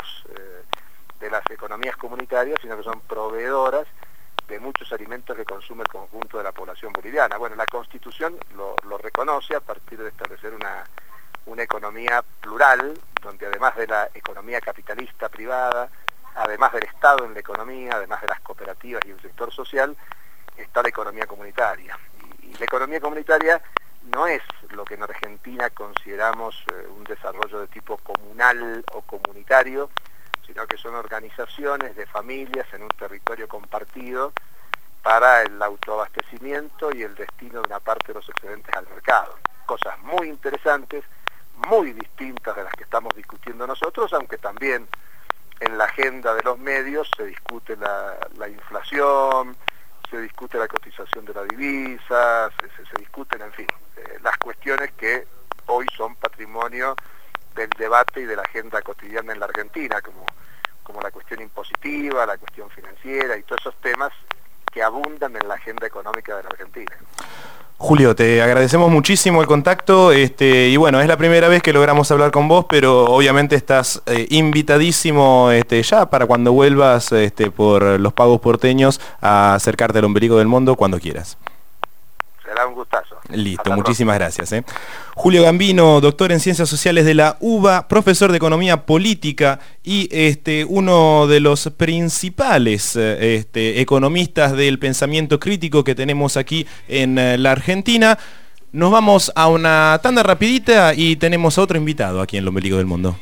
de las economías comunitarias, sino que son proveedoras de muchos alimentos que consume el conjunto de la población boliviana. Bueno, la Constitución lo reconoce a partir de establecer una economía plural, donde además de la economía capitalista privada, además del Estado en la economía, además de las cooperativas y el sector social, está la economía comunitaria. Y la economía comunitaria no es lo que en Argentina consideramos un desarrollo de tipo comunal o comunitario, sino que son organizaciones de familias en un territorio compartido para el autoabastecimiento y el destino de una parte de los excedentes al mercado. Cosas muy interesantes, muy distintas de las que estamos discutiendo nosotros, aunque también en la agenda de los medios se discute la inflación, se discute la cotización de la divisa, se discuten, en fin, las cuestiones que hoy son patrimonio del debate y de la agenda cotidiana en la Argentina, como la cuestión impositiva, la cuestión financiera y todos esos temas que abundan en la agenda económica de la Argentina. Julio, te agradecemos muchísimo el contacto, y bueno, es la primera vez que logramos hablar con vos, pero obviamente estás invitadísimo ya para cuando vuelvas por los pagos porteños a acercarte al Ombelico del Mundo cuando quieras. Será un gustazo. Listo, Hasta muchísimas gracias. Julio Gambino, doctor en Ciencias Sociales de la UBA, profesor de Economía Política y uno de los principales economistas del pensamiento crítico que tenemos aquí en la Argentina. Nos vamos a una tanda rapidita y tenemos a otro invitado aquí en el Ombelico del Mundo.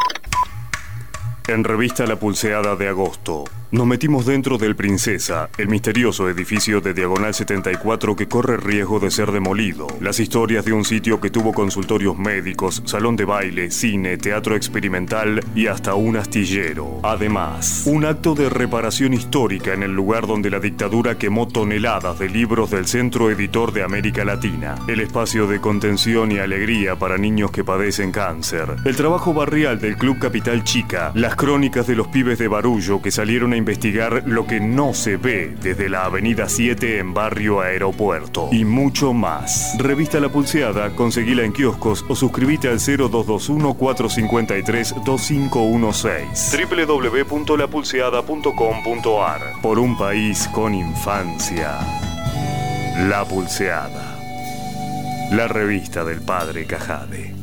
En revista La Pulseada de agosto, nos metimos dentro del Princesa, el misterioso edificio de Diagonal 74 que corre riesgo de ser demolido. Las historias de un sitio que tuvo consultorios médicos, salón de baile, cine, teatro experimental y hasta un astillero. Además, un acto de reparación histórica en el lugar donde la dictadura quemó toneladas de libros del Centro Editor de América Latina. El espacio de contención y alegría para niños que padecen cáncer. El trabajo barrial del Club Capital Chica. Las crónicas de los pibes de Barullo que salieron a investigar lo que no se ve desde la Avenida 7 en Barrio Aeropuerto. Y mucho más. Revista La Pulseada, conseguila en kioscos o suscríbete al 0221-453-2516. www.lapulseada.com.ar. Por un país con infancia. La Pulseada. La revista del padre Cajade.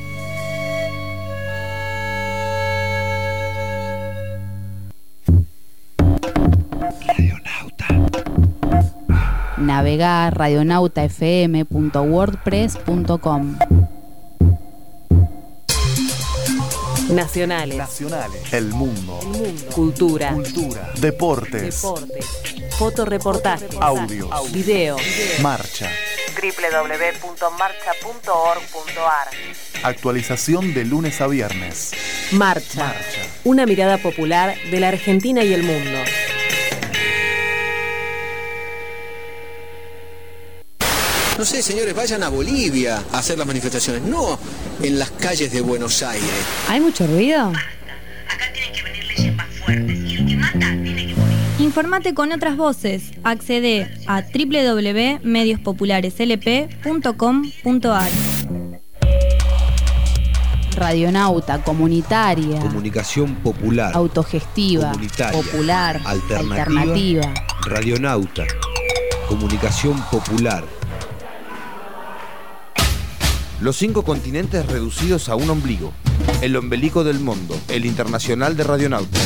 Navegá a radionautafm.wordpress.com. Nacionales. El mundo. Cultura. Deportes. Fotoreportajes. Audios. Videos. Marcha. www.marcha.org.ar. Actualización de lunes a viernes. Marcha. Una mirada popular de la Argentina y el mundo. No sé, señores, vayan a Bolivia a hacer las manifestaciones, no en las calles de Buenos Aires. ¿Hay mucho ruido? Acá tiene Informate con otras voces. Accede a www.mediospopulareslp.com.ar. Radionauta, comunitaria, Comunicación popular, autogestiva, comunitaria, popular, alternativa. Radionauta, comunicación popular. Los 5 continentes reducidos a un ombligo. El ombelico del mundo. El internacional de Radionauta.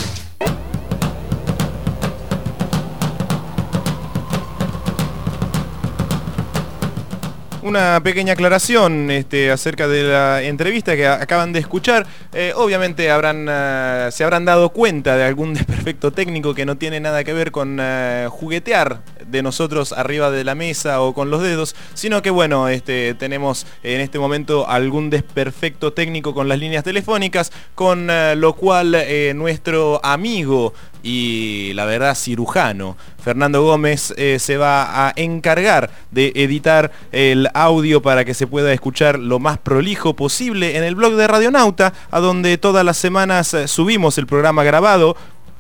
Una pequeña aclaración acerca de la entrevista que acaban de escuchar. Obviamente se habrán dado cuenta de algún desperfecto técnico que no tiene nada que ver con juguetear de nosotros arriba de la mesa o con los dedos, sino que bueno, tenemos en este momento algún desperfecto técnico con las líneas telefónicas, con lo cual nuestro amigo y la verdad cirujano Fernando Gómez se va a encargar de editar el audio para que se pueda escuchar lo más prolijo posible en el blog de Radionauta, a donde todas las semanas subimos el programa grabado,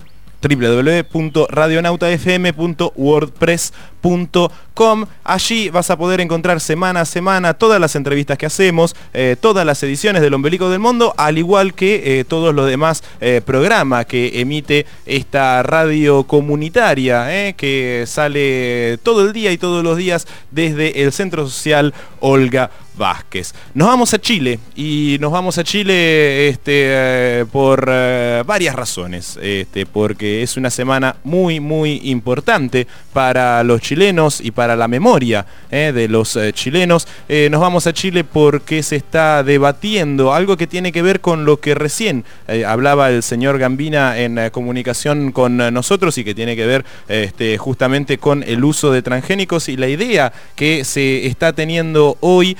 www.radionautafm.wordpress.com. Allí vas a poder encontrar semana a semana todas las entrevistas que hacemos, todas las ediciones del Ombelico del Mundo, al igual que todos los demás programas que emite esta radio comunitaria, que sale todo el día y todos los días desde el Centro Social Olga Vázquez. Nos vamos a Chile, y nos vamos a Chile por varias razones, porque es una semana muy muy importante para los chilenos y para la memoria de los chilenos. Nos vamos a Chile porque se está debatiendo algo que tiene que ver con lo que recién hablaba el señor Gambina en comunicación con nosotros, y que tiene que ver justamente con el uso de transgénicos y la idea que se está teniendo hoy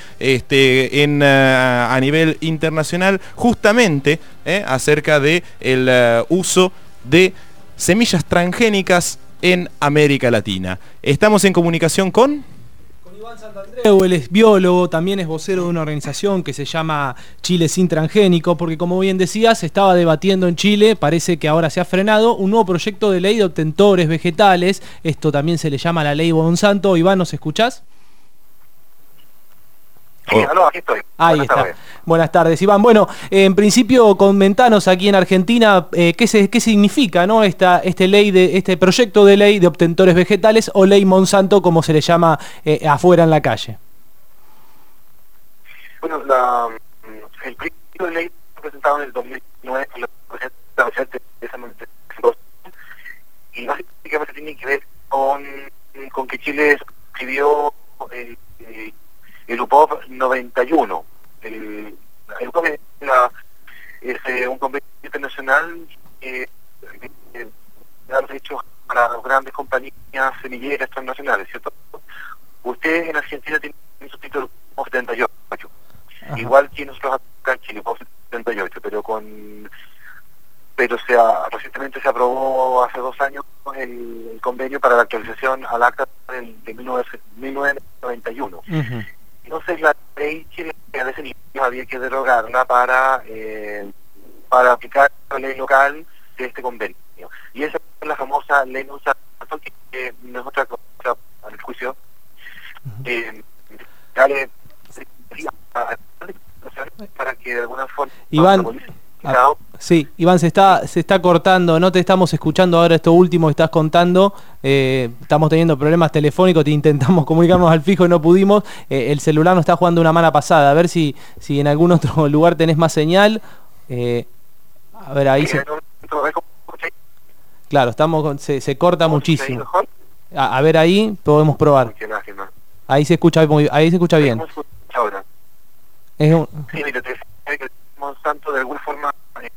a nivel internacional, justamente acerca de el uso de semillas transgénicas en América Latina. Estamos en comunicación con Iván Santandreu. Él es biólogo, también es vocero de una organización que se llama Chile Sin Transgénico, porque como bien decías, se estaba debatiendo en Chile, parece que ahora se ha frenado, un nuevo proyecto de ley de obtentores vegetales. Esto también se le llama la ley Monsanto. Iván, ¿nos escuchás? Sí, aló, aquí estoy. Ahí Buenas está. tardes. Buenas tardes, Iván. Bueno, en principio comentanos aquí en Argentina qué significa, ¿no? Este proyecto de ley de obtentores vegetales, o ley Monsanto, como se le llama afuera en la calle. Bueno, el proyecto de ley fue presentado en el 2009 por la Presidenta de esa y básicamente tiene que ver con que Chile escribió el UPOV 91. El UPOV es un convenio internacional que da derechos para las grandes compañías semilleras transnacionales, ¿cierto? Ustedes en Argentina tienen su título UPOV 78. Ajá. Igual que nosotros acá en Chile, UPOV 78, pero recientemente se aprobó hace 2 años el convenio para la actualización al acta de 1991. Uh-huh. Entonces la ley chilena de ese nivel había que derogarla para aplicar la ley local de este convenio. Y esa es la famosa ley Monsanto, que no es otra cosa al juicio. Para que de alguna forma... Iván, sí, Iván, se está cortando, no te estamos escuchando ahora esto último que estás contando. Estamos teniendo problemas telefónicos, te intentamos comunicarnos al fijo y no pudimos. El celular nos está jugando una mala pasada, a ver si en algún otro lugar tenés más señal. A ver, ahí claro, se corta muchísimo. A ver, ahí podemos probar. Ahí se escucha bien. Sí, mira, te decía que Monsanto de alguna forma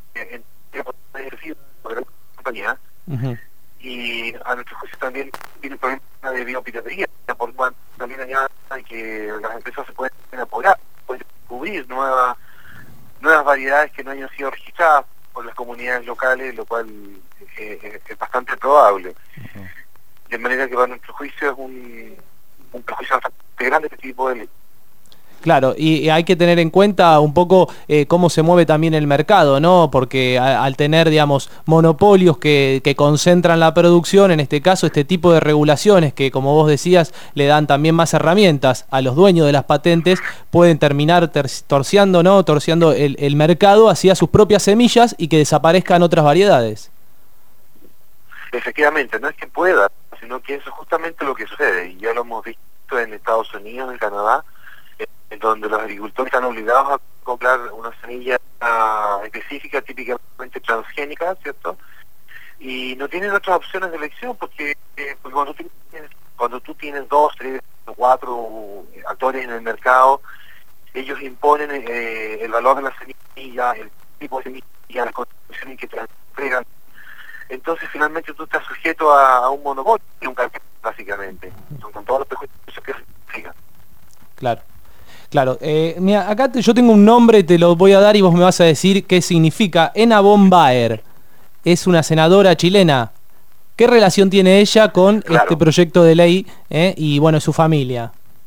por la compañía. Uh-huh. Y a nuestro juicio también tiene un problema de biopiratería, por cuanto también añade que las empresas se pueden apoyar, pueden cubrir nuevas variedades que no hayan sido registradas por las comunidades locales, lo cual es bastante probable. Uh-huh. De manera que para nuestro juicio es un prejuicio bastante grande este tipo de ley. Claro, y hay que tener en cuenta un poco cómo se mueve también el mercado, ¿no? Porque al tener, digamos, monopolios que concentran la producción, en este caso este tipo de regulaciones que, como vos decías, le dan también más herramientas a los dueños de las patentes, pueden terminar torciendo, ¿no? Torciendo el mercado hacia sus propias semillas y que desaparezcan otras variedades. Efectivamente, no es que pueda, sino que eso es justamente lo que sucede, y ya lo hemos visto en Estados Unidos, en Canadá, en donde los agricultores están obligados a comprar una semilla específica, típicamente transgénica, ¿cierto? Y no tienen otras opciones de elección porque cuando tú tienes 2, 3, 4 actores en el mercado, ellos imponen el valor de la semilla, el tipo de semilla, las condiciones que te la entregan. Entonces finalmente tú estás sujeto a un monopolio, un cartel, básicamente, con todos los prejuicios que sigan. Claro. Claro, mira, acá yo tengo un nombre, te lo voy a dar y vos me vas a decir qué significa. Ena von Baer es una senadora chilena. ¿Qué relación tiene ella con este proyecto de ley y, bueno, su familia?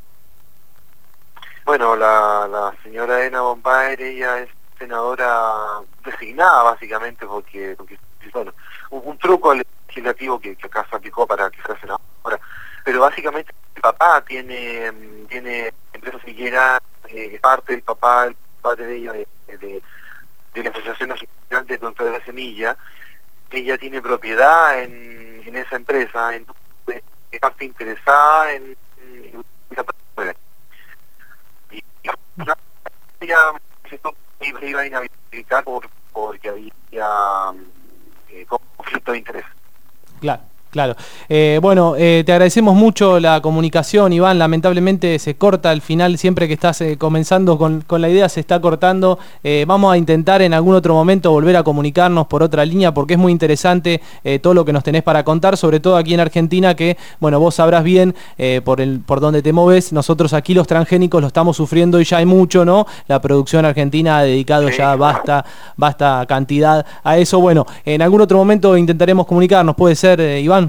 Bueno, la señora Ena von Baer, ella es senadora designada, básicamente, porque bueno, hubo un truco legislativo que acá se aplicó para que fuera senadora. Pero básicamente el papá tiene empresa semillera, parte del papá, el padre de ella, de la Asociación Nacional de Productores de Semilla. Ella tiene propiedad en esa empresa, es parte interesada en esa persona. Y ella iba a inhabilitar porque había conflicto de interés. Claro. Claro. Bueno, te agradecemos mucho la comunicación, Iván. Lamentablemente se corta al final, siempre que estás comenzando con la idea se está cortando. Vamos a intentar en algún otro momento volver a comunicarnos por otra línea porque es muy interesante todo lo que nos tenés para contar, sobre todo aquí en Argentina, que, bueno, vos sabrás bien por dónde te moves. Nosotros aquí los transgénicos lo estamos sufriendo y ya hay mucho, ¿no? La producción argentina ha dedicado ya vasta cantidad a eso. Bueno, en algún otro momento intentaremos comunicarnos, ¿puede ser, Iván?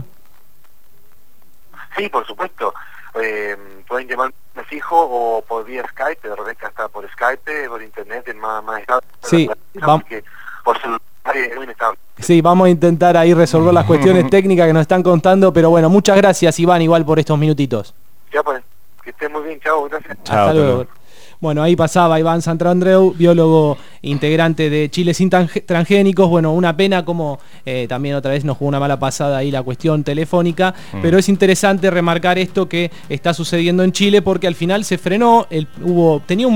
Sí, por supuesto. Pueden llamarme fijo o por vía Skype, de repente hasta por Skype, por internet, es más estable. Sí, porque por celular es muy inestable. Sí, vamos a intentar ahí resolver las cuestiones técnicas que nos están contando, pero bueno, muchas gracias, Iván, igual por estos minutitos. Ya pues, que estén muy bien, chao, gracias. Hasta luego. Bueno, ahí pasaba Iván Santandreu, biólogo integrante de Chile Sin Transgénicos. Bueno, una pena como también otra vez nos jugó una mala pasada ahí la cuestión telefónica, pero es interesante remarcar esto que está sucediendo en Chile porque al final se frenó, tenía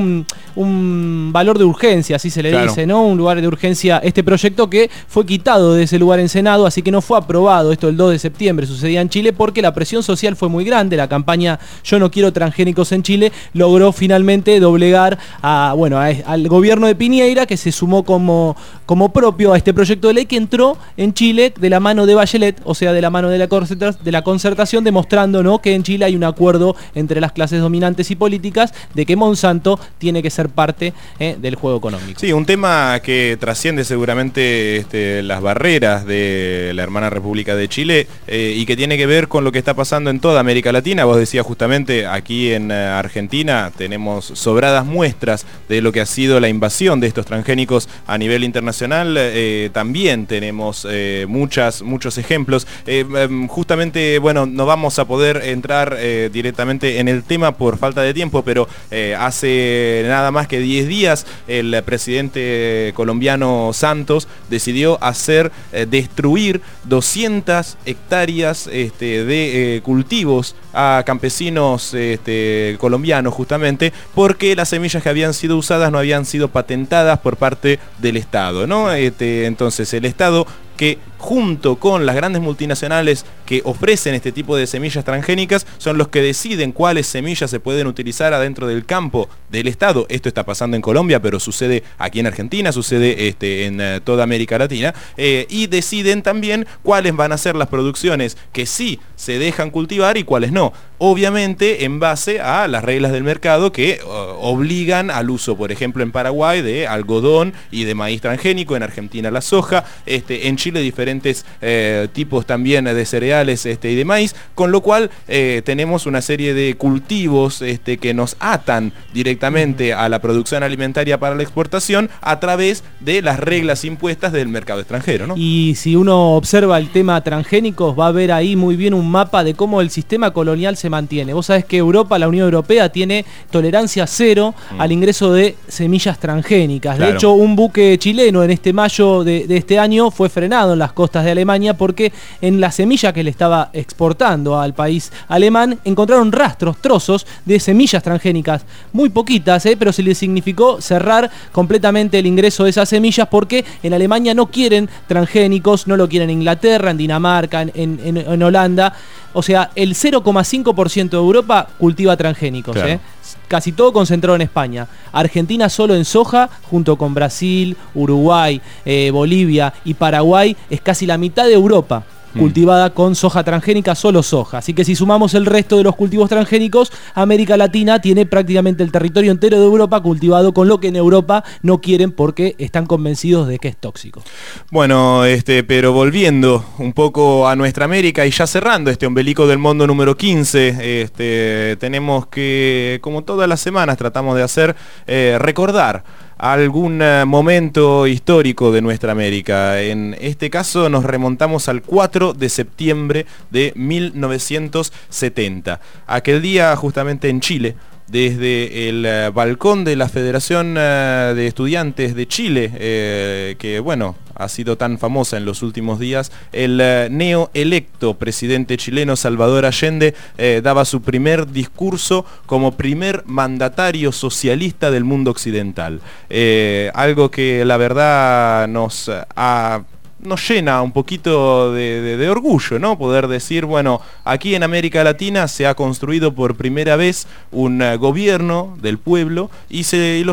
un valor de urgencia, así se le dice, ¿no? Un lugar de urgencia, este proyecto que fue quitado de ese lugar en Senado, así que no fue aprobado, esto el 2 de septiembre sucedía en Chile porque la presión social fue muy grande, la campaña Yo no quiero transgénicos en Chile logró finalmente doblegar al gobierno de Piñera, que se sumó como propio a este proyecto de ley que entró en Chile de la mano de Bachelet, o sea, de la mano de la concertación, demostrando, ¿no?, que en Chile hay un acuerdo entre las clases dominantes y políticas de que Monsanto tiene que ser parte del juego económico. Sí, un tema que trasciende seguramente las barreras de la hermana República de Chile y que tiene que ver con lo que está pasando en toda América Latina. Vos decías justamente aquí en Argentina tenemos sobradas muestras de lo que ha sido la invasión de estos transgénicos a nivel internacional. También tenemos muchos ejemplos. Justamente, bueno, no vamos a poder entrar directamente en el tema por falta de tiempo, pero hace nada más que 10 días el presidente colombiano Santos decidió destruir 200 hectáreas de cultivos a campesinos colombianos, justamente porque las semillas que habían sido usadas no habían sido patentadas por parte del Estado, ¿no? Entonces el Estado, que junto con las grandes multinacionales que ofrecen este tipo de semillas transgénicas, son los que deciden cuáles semillas se pueden utilizar adentro del campo del Estado. Esto está pasando en Colombia, pero sucede aquí en Argentina, sucede en toda América Latina, y deciden también cuáles van a ser las producciones que sí se dejan cultivar y cuáles no. Obviamente en base a las reglas del mercado que obligan al uso, por ejemplo, en Paraguay de algodón y de maíz transgénico, en Argentina la soja, en Chile diferentes diferentes tipos también de cereales y de maíz, con lo cual tenemos una serie de cultivos que nos atan directamente a la producción alimentaria para la exportación a través de las reglas impuestas del mercado extranjero, ¿no? Y si uno observa el tema transgénicos, va a ver ahí muy bien un mapa de cómo el sistema colonial se mantiene. Vos sabés que Europa, la Unión Europea, tiene tolerancia cero al ingreso de semillas transgénicas. Claro. De hecho, un buque chileno en este mayo de este año fue frenado en las costas de Alemania porque en la semilla que le estaba exportando al país alemán encontraron rastros, trozos de semillas transgénicas, muy poquitas, pero se les significó cerrar completamente el ingreso de esas semillas porque en Alemania no quieren transgénicos, no lo quieren en Inglaterra, en Dinamarca, en Holanda. O sea, el 0,5% de Europa cultiva transgénicos, Claro. Casi todo concentrado en España. Argentina solo en soja, junto con Brasil, Uruguay, Bolivia y Paraguay, es casi la mitad de Europa cultivada con soja transgénica, solo soja. Así que si sumamos el resto de los cultivos transgénicos, América Latina tiene prácticamente el territorio entero de Europa cultivado con lo que en Europa no quieren porque están convencidos de que es tóxico. Bueno, pero volviendo un poco a nuestra América y ya cerrando este ombelico del mundo número 15, tenemos que, como todas las semanas tratamos de hacer, recordar algún momento histórico de nuestra América. En este caso nos remontamos al 4 de septiembre de 1970. Aquel día justamente en Chile, desde el balcón de la Federación de Estudiantes de Chile, que bueno, ha sido tan famosa en los últimos días, el neoelecto presidente chileno Salvador Allende daba su primer discurso como primer mandatario socialista del mundo occidental. Algo que la verdad nos llena un poquito de orgullo, ¿no? Poder decir, bueno, aquí en América Latina se ha construido por primera vez un gobierno del pueblo y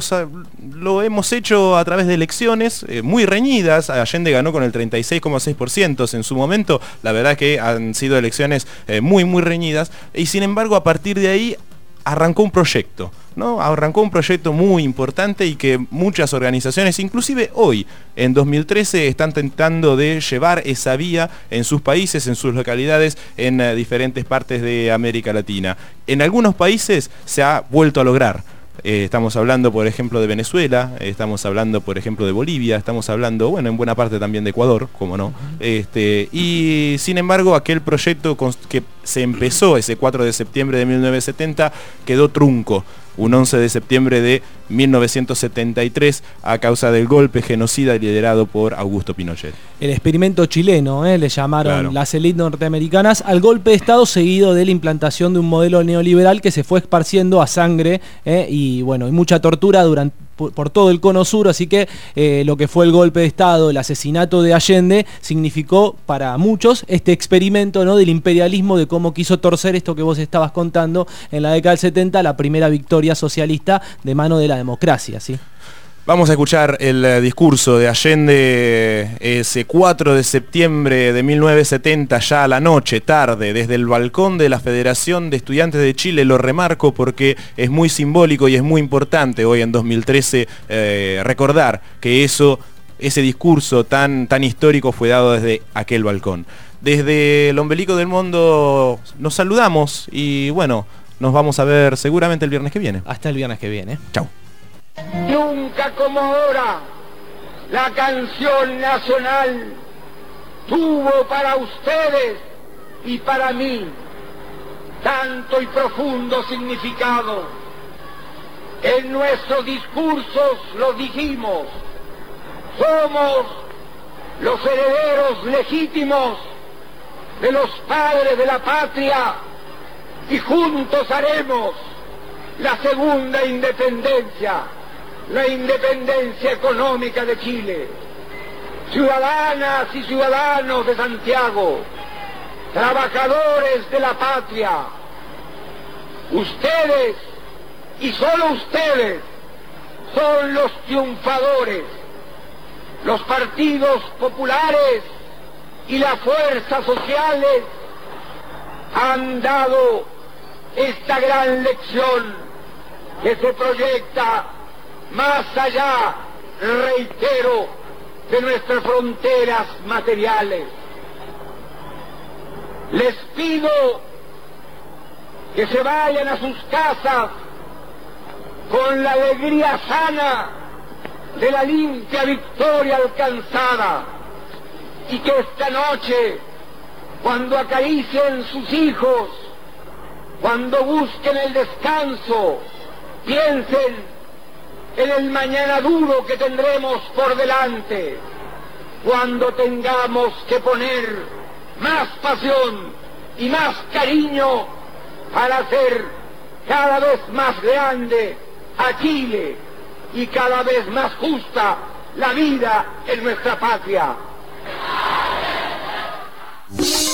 lo hemos hecho a través de elecciones muy reñidas. Allende ganó con el 36,6% en su momento. La verdad que han sido elecciones muy reñidas y sin embargo a partir de ahí arrancó un proyecto, ¿no? Arrancó un proyecto muy importante y que muchas organizaciones, inclusive hoy, en 2013, están tratando de llevar esa vía en sus países, en sus localidades, en diferentes partes de América Latina. En algunos países se ha vuelto a lograr. Estamos hablando, por ejemplo, de Venezuela, estamos hablando, por ejemplo, de Bolivia, estamos hablando, bueno, en buena parte también de Ecuador, como no. Y sin embargo, aquel proyecto que se empezó ese 4 de septiembre de 1970 quedó trunco. Un 11 de septiembre de 1973 a causa del golpe genocida liderado por Augusto Pinochet. El experimento chileno, le llamaron Claro. las élites norteamericanas al golpe de Estado seguido de la implantación de un modelo neoliberal que se fue esparciendo a sangre y bueno, y mucha tortura por todo el cono sur, así que lo que fue el golpe de Estado, el asesinato de Allende, significó para muchos este experimento, ¿no?, del imperialismo, de cómo quiso torcer esto que vos estabas contando en la década del 70, la primera victoria socialista de mano de la democracia, ¿sí? Vamos a escuchar el discurso de Allende ese 4 de septiembre de 1970, ya a la noche, tarde, desde el balcón de la Federación de Estudiantes de Chile. Lo remarco porque es muy simbólico y es muy importante hoy en 2013 recordar que ese discurso tan histórico fue dado desde aquel balcón. Desde el ombelico del mundo nos saludamos y bueno, nos vamos a ver seguramente el viernes que viene. Hasta el viernes que viene. Chau. Nunca como ahora la canción nacional tuvo para ustedes y para mí tanto y profundo significado. En nuestros discursos lo dijimos, somos los herederos legítimos de los padres de la patria y juntos haremos la segunda independencia, la independencia económica de Chile. Ciudadanas y ciudadanos de Santiago, trabajadores de la patria, ustedes y solo ustedes son los triunfadores. Los partidos populares y las fuerzas sociales han dado esta gran lección que se proyecta más allá, reitero, de nuestras fronteras materiales. Les pido que se vayan a sus casas con la alegría sana de la limpia victoria alcanzada, y que esta noche, cuando acaricien sus hijos, cuando busquen el descanso, piensen en el mañana duro que tendremos por delante, cuando tengamos que poner más pasión y más cariño para hacer cada vez más grande a Chile y cada vez más justa la vida en nuestra patria.